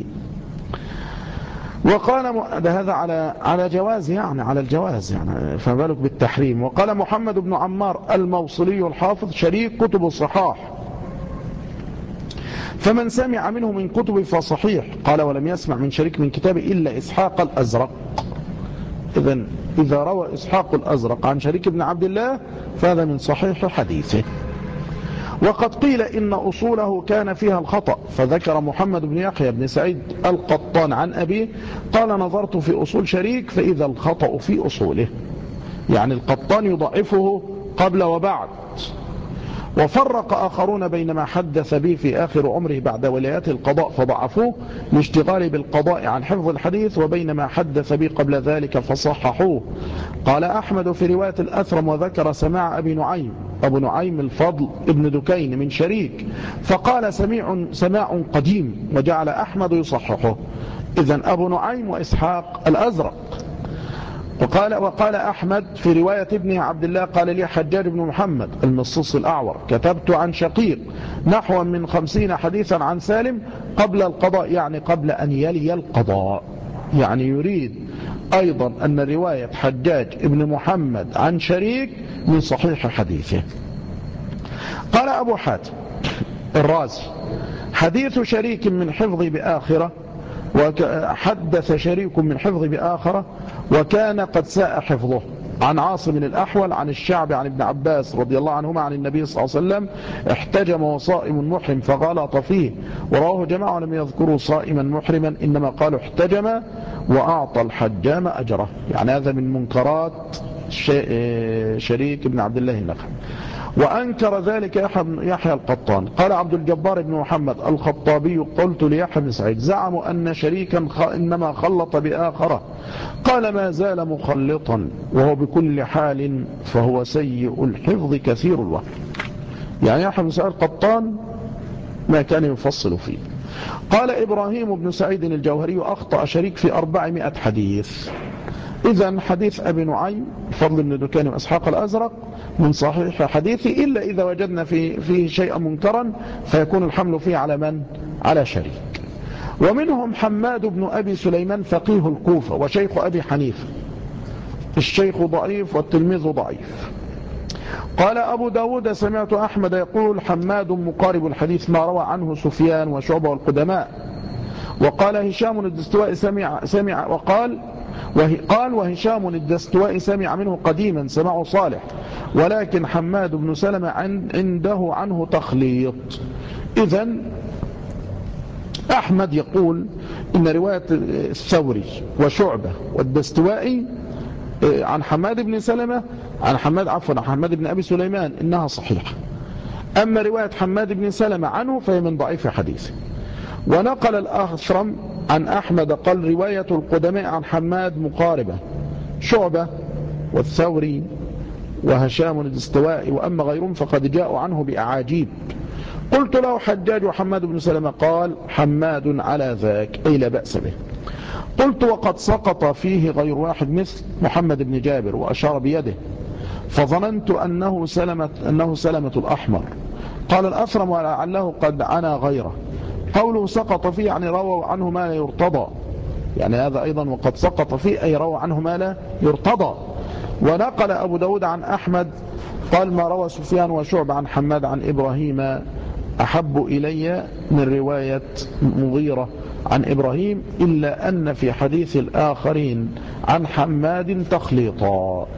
وقال ده هذا على على جواز، يعني على الجواز، يعني فما بالك بالتحريم. وقال محمد بن عمار الموصلي الحافظ شريك كتب الصحاح، فمن سمع منه من كتبه فصحيح. قال ولم يسمع من شريك من كتابه إلا إسحاق الأزرق. إذن إذا روى إسحاق الأزرق عن شريك بن عبد الله فهذا من صحيح حديثه. وقد قيل إن أصوله كان فيها الخطأ، فذكر محمد بن يحيى بن سعيد القطان عن أبيه قال نظرت في أصول شريك فإذا الخطأ في أصوله، يعني القطان يضعفه قبل وبعد. وفرق آخرون بين ما حدث به في آخر عمره بعد ولايات القضاء فضعفوه لاشتغال بالقضاء عن حفظ الحديث، وبين ما حدث به قبل ذلك فصححوه. قال أحمد في رواية الأثرم وذكر سماع أبي نعيم، أبو نعيم الفضل ابن دكين من شريك، فقال سميع سماع قديم، وجعل أحمد يصححه. إذن أبو نعيم وإسحاق الأزرق. وقال, وقال أحمد في رواية ابن عبد الله قال لي حجاج بن محمد المصص الأعور كتبت عن شقيق نحو من خمسين حديثا عن سالم قبل القضاء، يعني قبل أن يلي القضاء، يعني يريد أيضا أن رواية حجاج ابن محمد عن شريك من صحيح حديثه. قال أبو حاتم الرازي حديث شريك من حفظ بآخرة، وحدث شريك من حفظ بآخرة وكان قد ساء حفظه. عن عاصم الأحول عن الشعب عن ابن عباس رضي الله عنهما عن النبي صلى الله عليه وسلم احتجم وصائم محرم فغلط فيه، ورواه جماعة ولم يذكروا صائما محرما، إنما قالوا احتجم وأعطى الحجام أجره، يعني هذا من منكرات شريك بن عبد الله النخعي. وأنكر ذلك يحيى القطان. قال عبد الجبار بن محمد الخطابي قلت ليحيى بن سعيد زعموا أن شريكا إنما خلط بآخرة، قال ما زال مخلطا وهو بكل حال فهو سيء الحفظ كثير الوهم. يعني يحيى بن سعيد القطان ما كان يفصل فيه. قال إبراهيم بن سعيد الجوهري أخطأ شريك في أربعمائة حديث. إذن حديث أبي نعيم فضل بن دكان وإسحاق الأزرق من صحيح حديثي، إلا إذا وجدنا فيه, فيه شيئا منكرا فيكون الحمل فيه على من؟ على شريك. ومنهم حماد بن أبي سليمان فقيه الكوفة وشيخ أبي حنيفة، الشيخ ضعيف والتلميذ ضعيف. قال أبو داود سمعت أحمد يقول حماد مقارب الحديث ما روى عنه سفيان وشعبة والقدماء. وقال هشام الدستوائي سمع, سمع وقال وهي قال وهشام الدستوائي سمع منه قديما سمعه صالح، ولكن حماد بن سلمة عنده عنه تخليط. إذن أحمد يقول إن رواية الثوري وشعبة والدستوائي عن حماد بن سلمة عن حماد عفوا عن حماد بن أبي سليمان إنها صحيحة، أما رواية حماد بن سلمة عنه فهي من ضعيف حديثه. ونقل الأخرم عن أحمد قال رواية القدماء عن حماد مقاربة، شعبة والثوري وهشام الدستوائي، وأما غيرهم فقد جاءوا عنه بأعاجيب. قلت له حجاج وحماد بن سلمة قال حماد على ذاك أي لا بأس به. قلت وقد سقط فيه غير واحد مثل محمد بن جابر وأشار بيده فظننت أنه سلمة, أنه سلمة الأحمر. قال الأثرم ولعله قد عنا غيره. قوله سقط فيه يعني روى عنه ما لا يرتضى، يعني هذا أيضا وقد سقط فيه أي روى عنه ما لا يرتضى. ونقل أبو داود عن أحمد قال ما روى سفيان وشعب عن حماد عن إبراهيم أحب إلي من رواية مغيرة عن إبراهيم، إلا أن في حديث الآخرين عن حماد تخليطا.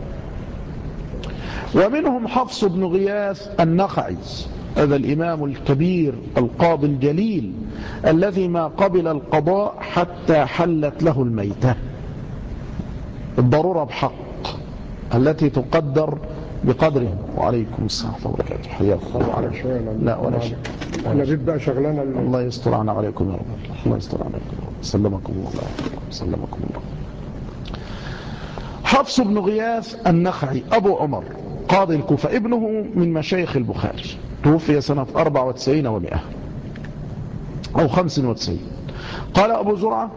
ومنهم حفص بن غياث النخعي، هذا الإمام الكبير القاضي الجليل الذي ما قبل القضاء حتى حلت له الميتة، الضرورة بحق التي تقدر بقدره. وعليكم السلام ورحمة الله وبركاته. حياكم الله. على شوية لا ولا شيء، احنا بيبقى شغلنا ال... الله يستر عنا عليكم يا رب. الله يستر عليكم. سلمكم الله. سلمكم الله. حفص بن غياث النخعي أبو عمر قاضي الكوفة، ابنه من مشايخ البخاري، توفي سنة أربعة وتسعين ومئة أو خمس وتسعين. قال أبو زرعة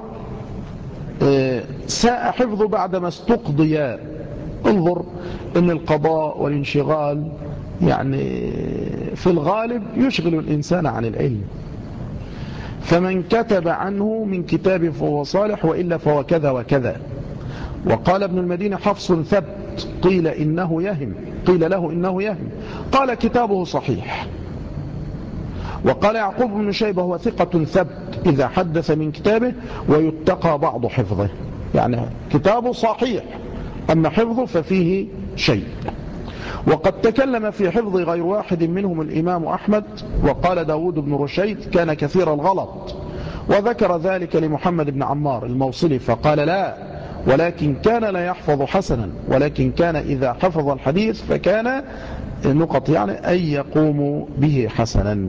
ساء حفظه بعدما استقضي. انظر ان القضاء والانشغال يعني في الغالب يشغل الإنسان عن العلم، فمن كتب عنه من كتاب فهو صالح وإلا فهو كذا وكذا. وقال ابن المدينة حفص ثبت قيل إنه يهم قيل له إنه يهم قال كتابه صحيح. وقال يعقوب بن شيبة هو ثقة ثبت إذا حدث من كتابه ويتقى بعض حفظه، يعني كتابه صحيح أما حفظه ففيه شيء. وقد تكلم في حفظ غير واحد منهم الإمام أحمد، وقال داود بن رشيد كان كثير الغلط، وذكر ذلك لمحمد بن عمار الموصلي فقال لا، ولكن كان لا يحفظ حسنا، ولكن كان إذا حفظ الحديث فكان نقط يعني أن يقوم به حسنا،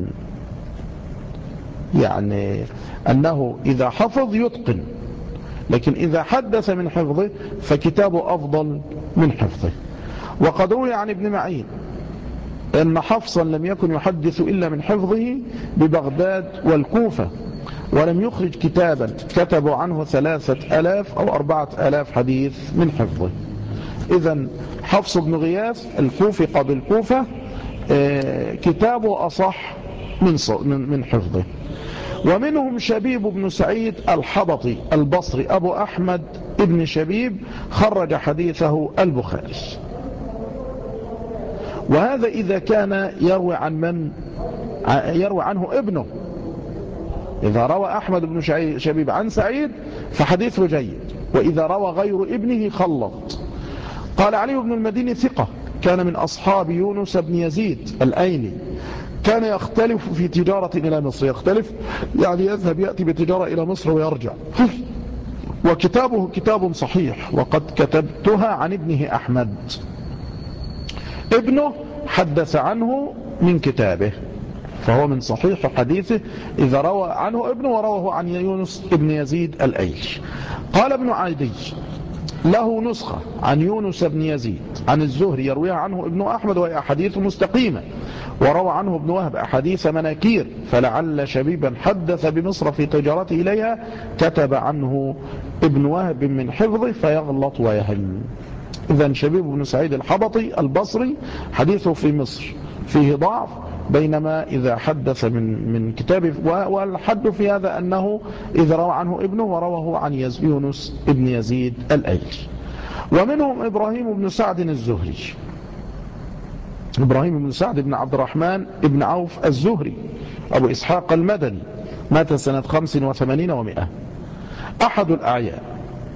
يعني أنه إذا حفظ يتقن، لكن إذا حدث من حفظه فكتابه أفضل من حفظه. وقد روي عن ابن معين أن حفصا لم يكن يحدث إلا من حفظه ببغداد والكوفة، ولم يخرج كتابا كتبوا عنه ثلاثة ألاف أو أربعة ألاف حديث من حفظه. إذن حفص بن غياث الكوفي قبل الكوفة كتابه أصح من من حفظه. ومنهم شبيب بن سعيد الحبطي البصري أبو أحمد ابن شبيب خرج حديثه البخاري، وهذا إذا كان يروي عن من يروي عنه ابنه. إذا روى أحمد بن شبيب عن سعيد فحديثه جيد، وإذا روى غير ابنه خلط. قال علي بن المديني ثقة كان من أصحاب يونس بن يزيد الأيلي، كان يختلف في تجارة إلى مصر، يختلف يعني يذهب يأتي بتجارة إلى مصر ويرجع، وكتابه كتاب صحيح، وقد كتبتها عن ابنه أحمد. ابنه حدث عنه من كتابه، فهو من صحيح حديثه إذا روى عنه ابنه ورواه عن يونس ابن يزيد الأيلي. قال ابن عيدي له نسخة عن يونس بن يزيد عن الزهري يرويها عنه ابن أحمد وهي أحاديث مستقيمة، وروى عنه ابن وهب أحاديث مناكير، فلعل شبيبا حدث بمصر في تجارته إليها كتب عنه ابن وهب من حفظه فيغلط ويهم. إذن شبيب بن سعيد الحبطي البصري حديثه في مصر فيه ضعف، بينما إذا حدث من من كتابه، والحد في هذا أنه إذا روى عنه ابنه ورواه عن يونس ابن يزيد الأيلي. ومنهم إبراهيم بن سعد الزهري، إبراهيم بن سعد بن عبد الرحمن بن عوف الزهري أبو إسحاق المدني، مات سنة خمس وثمانين ومئة، أحد الأعياء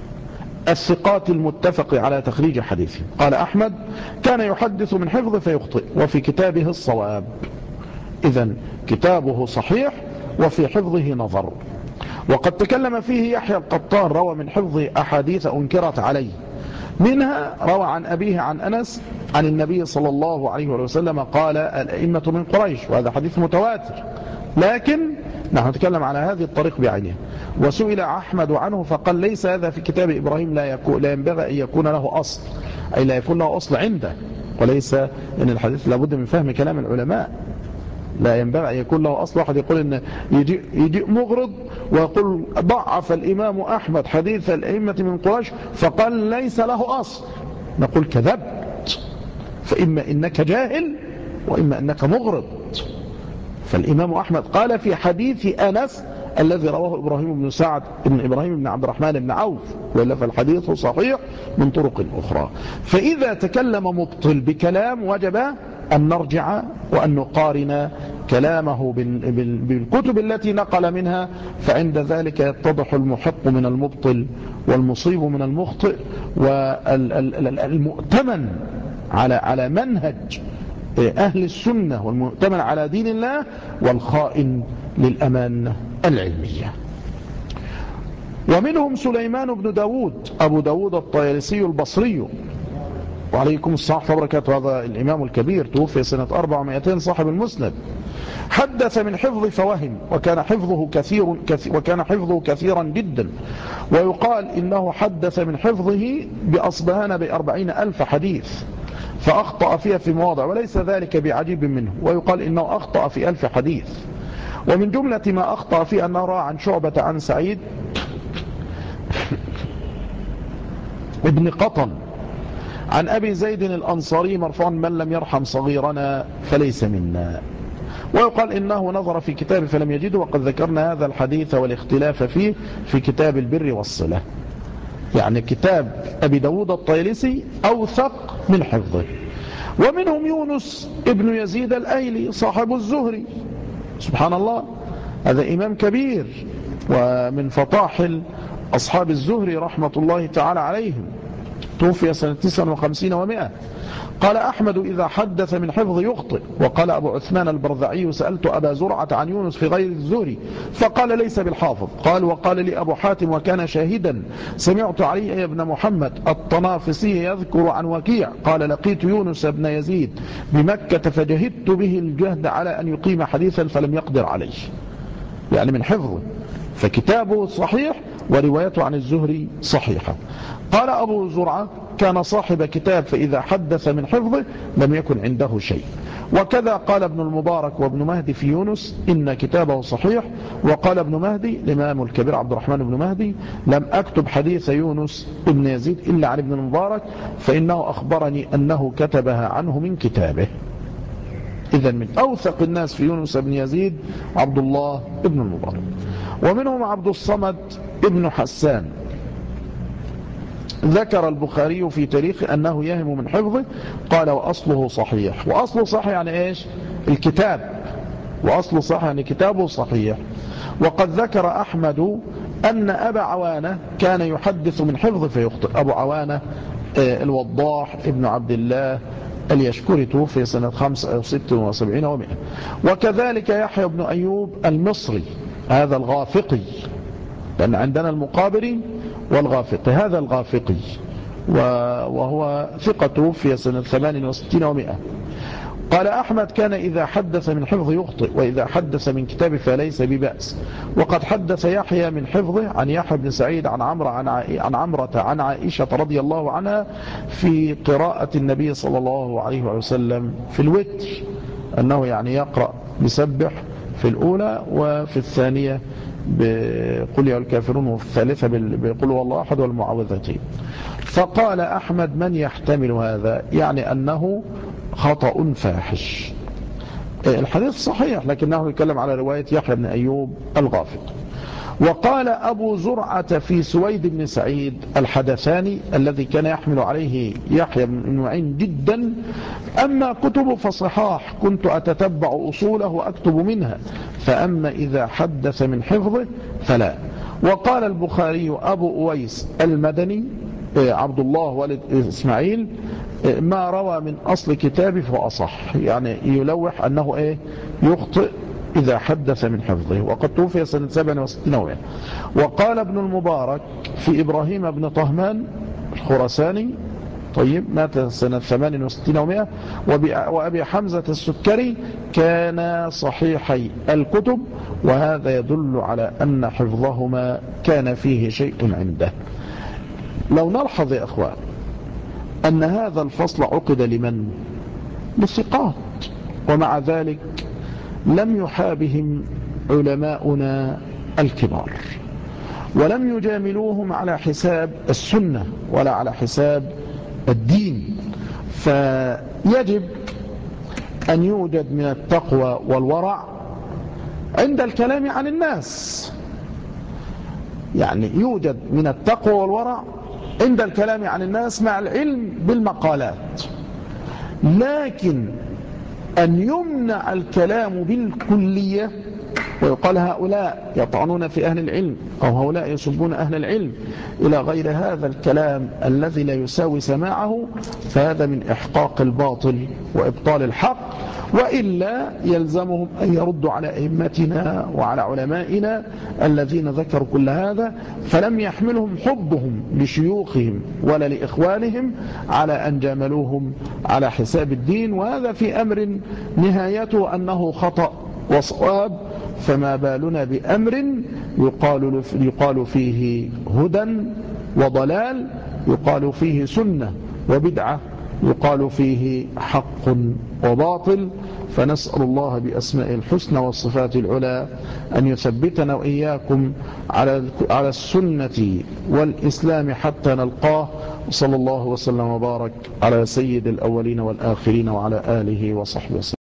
الثقات المتفق على تخريج حديثه. قال أحمد كان يحدث من حفظه فيخطئ، وفي كتابه الصواب. إذن كتابه صحيح وفي حفظه نظر. وقد تكلم فيه يحيى القطان، روى من حفظه أحاديث أنكرت عليه، منها روى عن أبيه عن أنس عن النبي صلى الله عليه وسلم قال الأئمة من قريش، وهذا حديث متواتر، لكن نحن نتكلم على هذه الطريق بعينها. وسئل أحمد عنه فقال ليس هذا في كتاب إبراهيم، لا, يكون لا ينبغي أن يكون له أصل، أي لا يكون له أصل عنده، وليس أن الحديث لابد من فهم كلام العلماء، لا ينبغي أن يكون له أصل. واحد يقول إن يجي, يجي مغرض ويقول ضعف الإمام أحمد حديث الأئمة من قريش فقال ليس له أصل، نقول كذبت، فإما إنك جاهل وإما أنك مغرض. فالإمام أحمد قال في حديث أنس الذي رواه إبراهيم بن سعد بن إبراهيم بن عبد الرحمن بن عوف، وإلا فالحديث صحيح من طرق أخرى. فإذا تكلم مبطل بكلام وجب أن نرجع وأن نقارن كلامه بالكتب التي نقل منها، فعند ذلك يتضح المحق من المبطل والمصيب من المخطئ، والمؤتمن على على منهج أهل السنة والمؤتمن على دين الله، والخائن للأمانة العلمية. ومنهم سليمان بن داود أبو داود الطيالسي البصري، وعليكم الصلاة وبركاته، هذا الإمام الكبير توفي سنة أربع ومئتين صاحب المسند، حدث من حفظ فوهم، وكان حفظه كثير وكان حفظه كثيرا جدا، ويقال إنه حدث من حفظه بأصبهان بأربعين ألف حديث، فأخطأ فيها في مواضع، وليس ذلك بعجيب منه، ويقال إنه أخطأ في ألف حديث. ومن جملة ما أخطأ فيه أنه رأى عن شعبة عن سعيد ابن قطن عن أبي زيد الأنصاري مرفوعا من لم يرحم صغيرنا فليس منا، ويقال إنه نظر في كتاب فلم يجده، وقد ذكرنا هذا الحديث والاختلاف فيه في كتاب البر والصلة. يعني كتاب أبي داود الطيالسي أوثق من حفظه. ومنهم يونس ابن يزيد الأيلي صاحب الزهري، سبحان الله، هذا إمام كبير ومن فطاحل أصحاب الزهري رحمة الله تعالى عليهم، توفي سنة تسعة وخمسين ومائة. قال أحمد إذا حدث من حفظ يخطئ. وقال أبو عثمان البرذعي سألت أبا زرعة عن يونس في غير الزهري فقال ليس بالحافظ. قال وقال لي أبو حاتم وكان شاهدا سمعت علي بن محمد الطنافسي يذكر عن وكيع قال لقيت يونس بن يزيد بمكة فجهدت به الجهد على أن يقيم حديثا فلم يقدر عليه، يعني من حفظه، فكتابه صحيح وروايته عن الزهري صحيحة. قال أبو زرعة كان صاحب كتاب فإذا حدث من حفظه لم يكن عنده شيء. وكذا قال ابن المبارك وابن مهدي في يونس إن كتابه صحيح. وقال ابن مهدي الإمام الكبير عبد الرحمن بن مهدي لم أكتب حديث يونس ابن يزيد إلا عن ابن المبارك فإنه أخبرني أنه كتبها عنه من كتابه. إذن من أوثق الناس في يونس بن يزيد عبد الله ابن المبارك. ومنهم عبد الصمد ابن حسان ذكر البخاري في تاريخه أنه يهم من حفظه قال وأصله صحيح. وأصله صحيح يعني إيش؟ الكتاب. وأصله صحيح يعني كتابه صحيح. وقد ذكر أحمد أن أبا عوانة كان يحدث من حفظه فيخطئ. أبو عوانة الوضاح ابن عبد الله اليشكري توفي سنة خمسة أو ستة وسبعين ومئة. وكذلك يحيى بن أيوب المصري هذا الغافقي، لأن عندنا المقابري والغافقي، هذا الغافقي وهو ثقته في سنة ثمان وستين ومئة. قال أحمد كان إذا حدث من حفظه يخطئ وإذا حدث من كتابه فليس ببأس. وقد حدث يحيى من حفظه عن يحيى بن سعيد عن عمرو عن, عن عمرة عن عائشة رضي الله عنها في قراءة النبي صلى الله عليه وسلم في الوتر أنه يعني يقرأ بسبح في الأولى وفي الثانية بقل يا الكافرون وفي الثالثة بقل والله أحد والمعوذتين. فقال أحمد من يحتمل هذا؟ يعني أنه خطأ فاحش. الحديث صحيح لكنه يتكلم على رواية يحيى بن أيوب الغافق. وقال أبو زرعة في سويد بن سعيد الحدثاني الذي كان يحمل عليه يحيى بن معين جدا أما كتب فصحاح كنت أتتبع أصوله وأكتب منها فأما إذا حدث من حفظه فلا. وقال البخاري أبو أويس المدني عبد الله والد إسماعيل ما روى من أصل كتابه فأصح، يعني يلوح أنه إيه يخطئ إذا حدث من حفظه. وقد توفي سنة سبع وستين ومئة. وقال ابن المبارك في إبراهيم بن طهمان الخرساني طيب مات سنة ثمان وستين ومئة. وأبي حمزة السكري كان صحيحي الكتب وهذا يدل على أن حفظهما كان فيه شيء عنده. لو نلحظ يا أخوان أن هذا الفصل عقد لمن؟ للثقات، ومع ذلك لم يحابهم علماؤنا الكبار ولم يجاملوهم على حساب السنة ولا على حساب الدين. فيجب أن يوجد من التقوى والورع عند الكلام عن الناس، يعني يوجد من التقوى والورع عند الكلام عن الناس مع العلم بالمقالات، لكن أن يمنع الكلام بالكلية ويقال هؤلاء يطعنون في أهل العلم أو هؤلاء يسبون أهل العلم إلى غير هذا الكلام الذي لا يساوي سماعه، فهذا من إحقاق الباطل وإبطال الحق. وإلا يلزمهم أن يردوا على أئمتنا وعلى علمائنا الذين ذكروا كل هذا فلم يحملهم حبهم لشيوخهم ولا لإخوانهم على أن جاملوهم على حساب الدين، وهذا في أمر نهايته أنه خطأ وصواب، فما بالنا بأمر يقال يقال فيه هدى وضلال، يقال فيه سنة وبدعة، يقال فيه حق وباطل. فنسأل الله بأسماء الحسنى والصفات العلى أن يثبتنا وإياكم على على السنة والإسلام حتى نلقاه. صلى الله وسلم وبارك على سيد الأولين والآخرين وعلى آله وصحبه وسلم.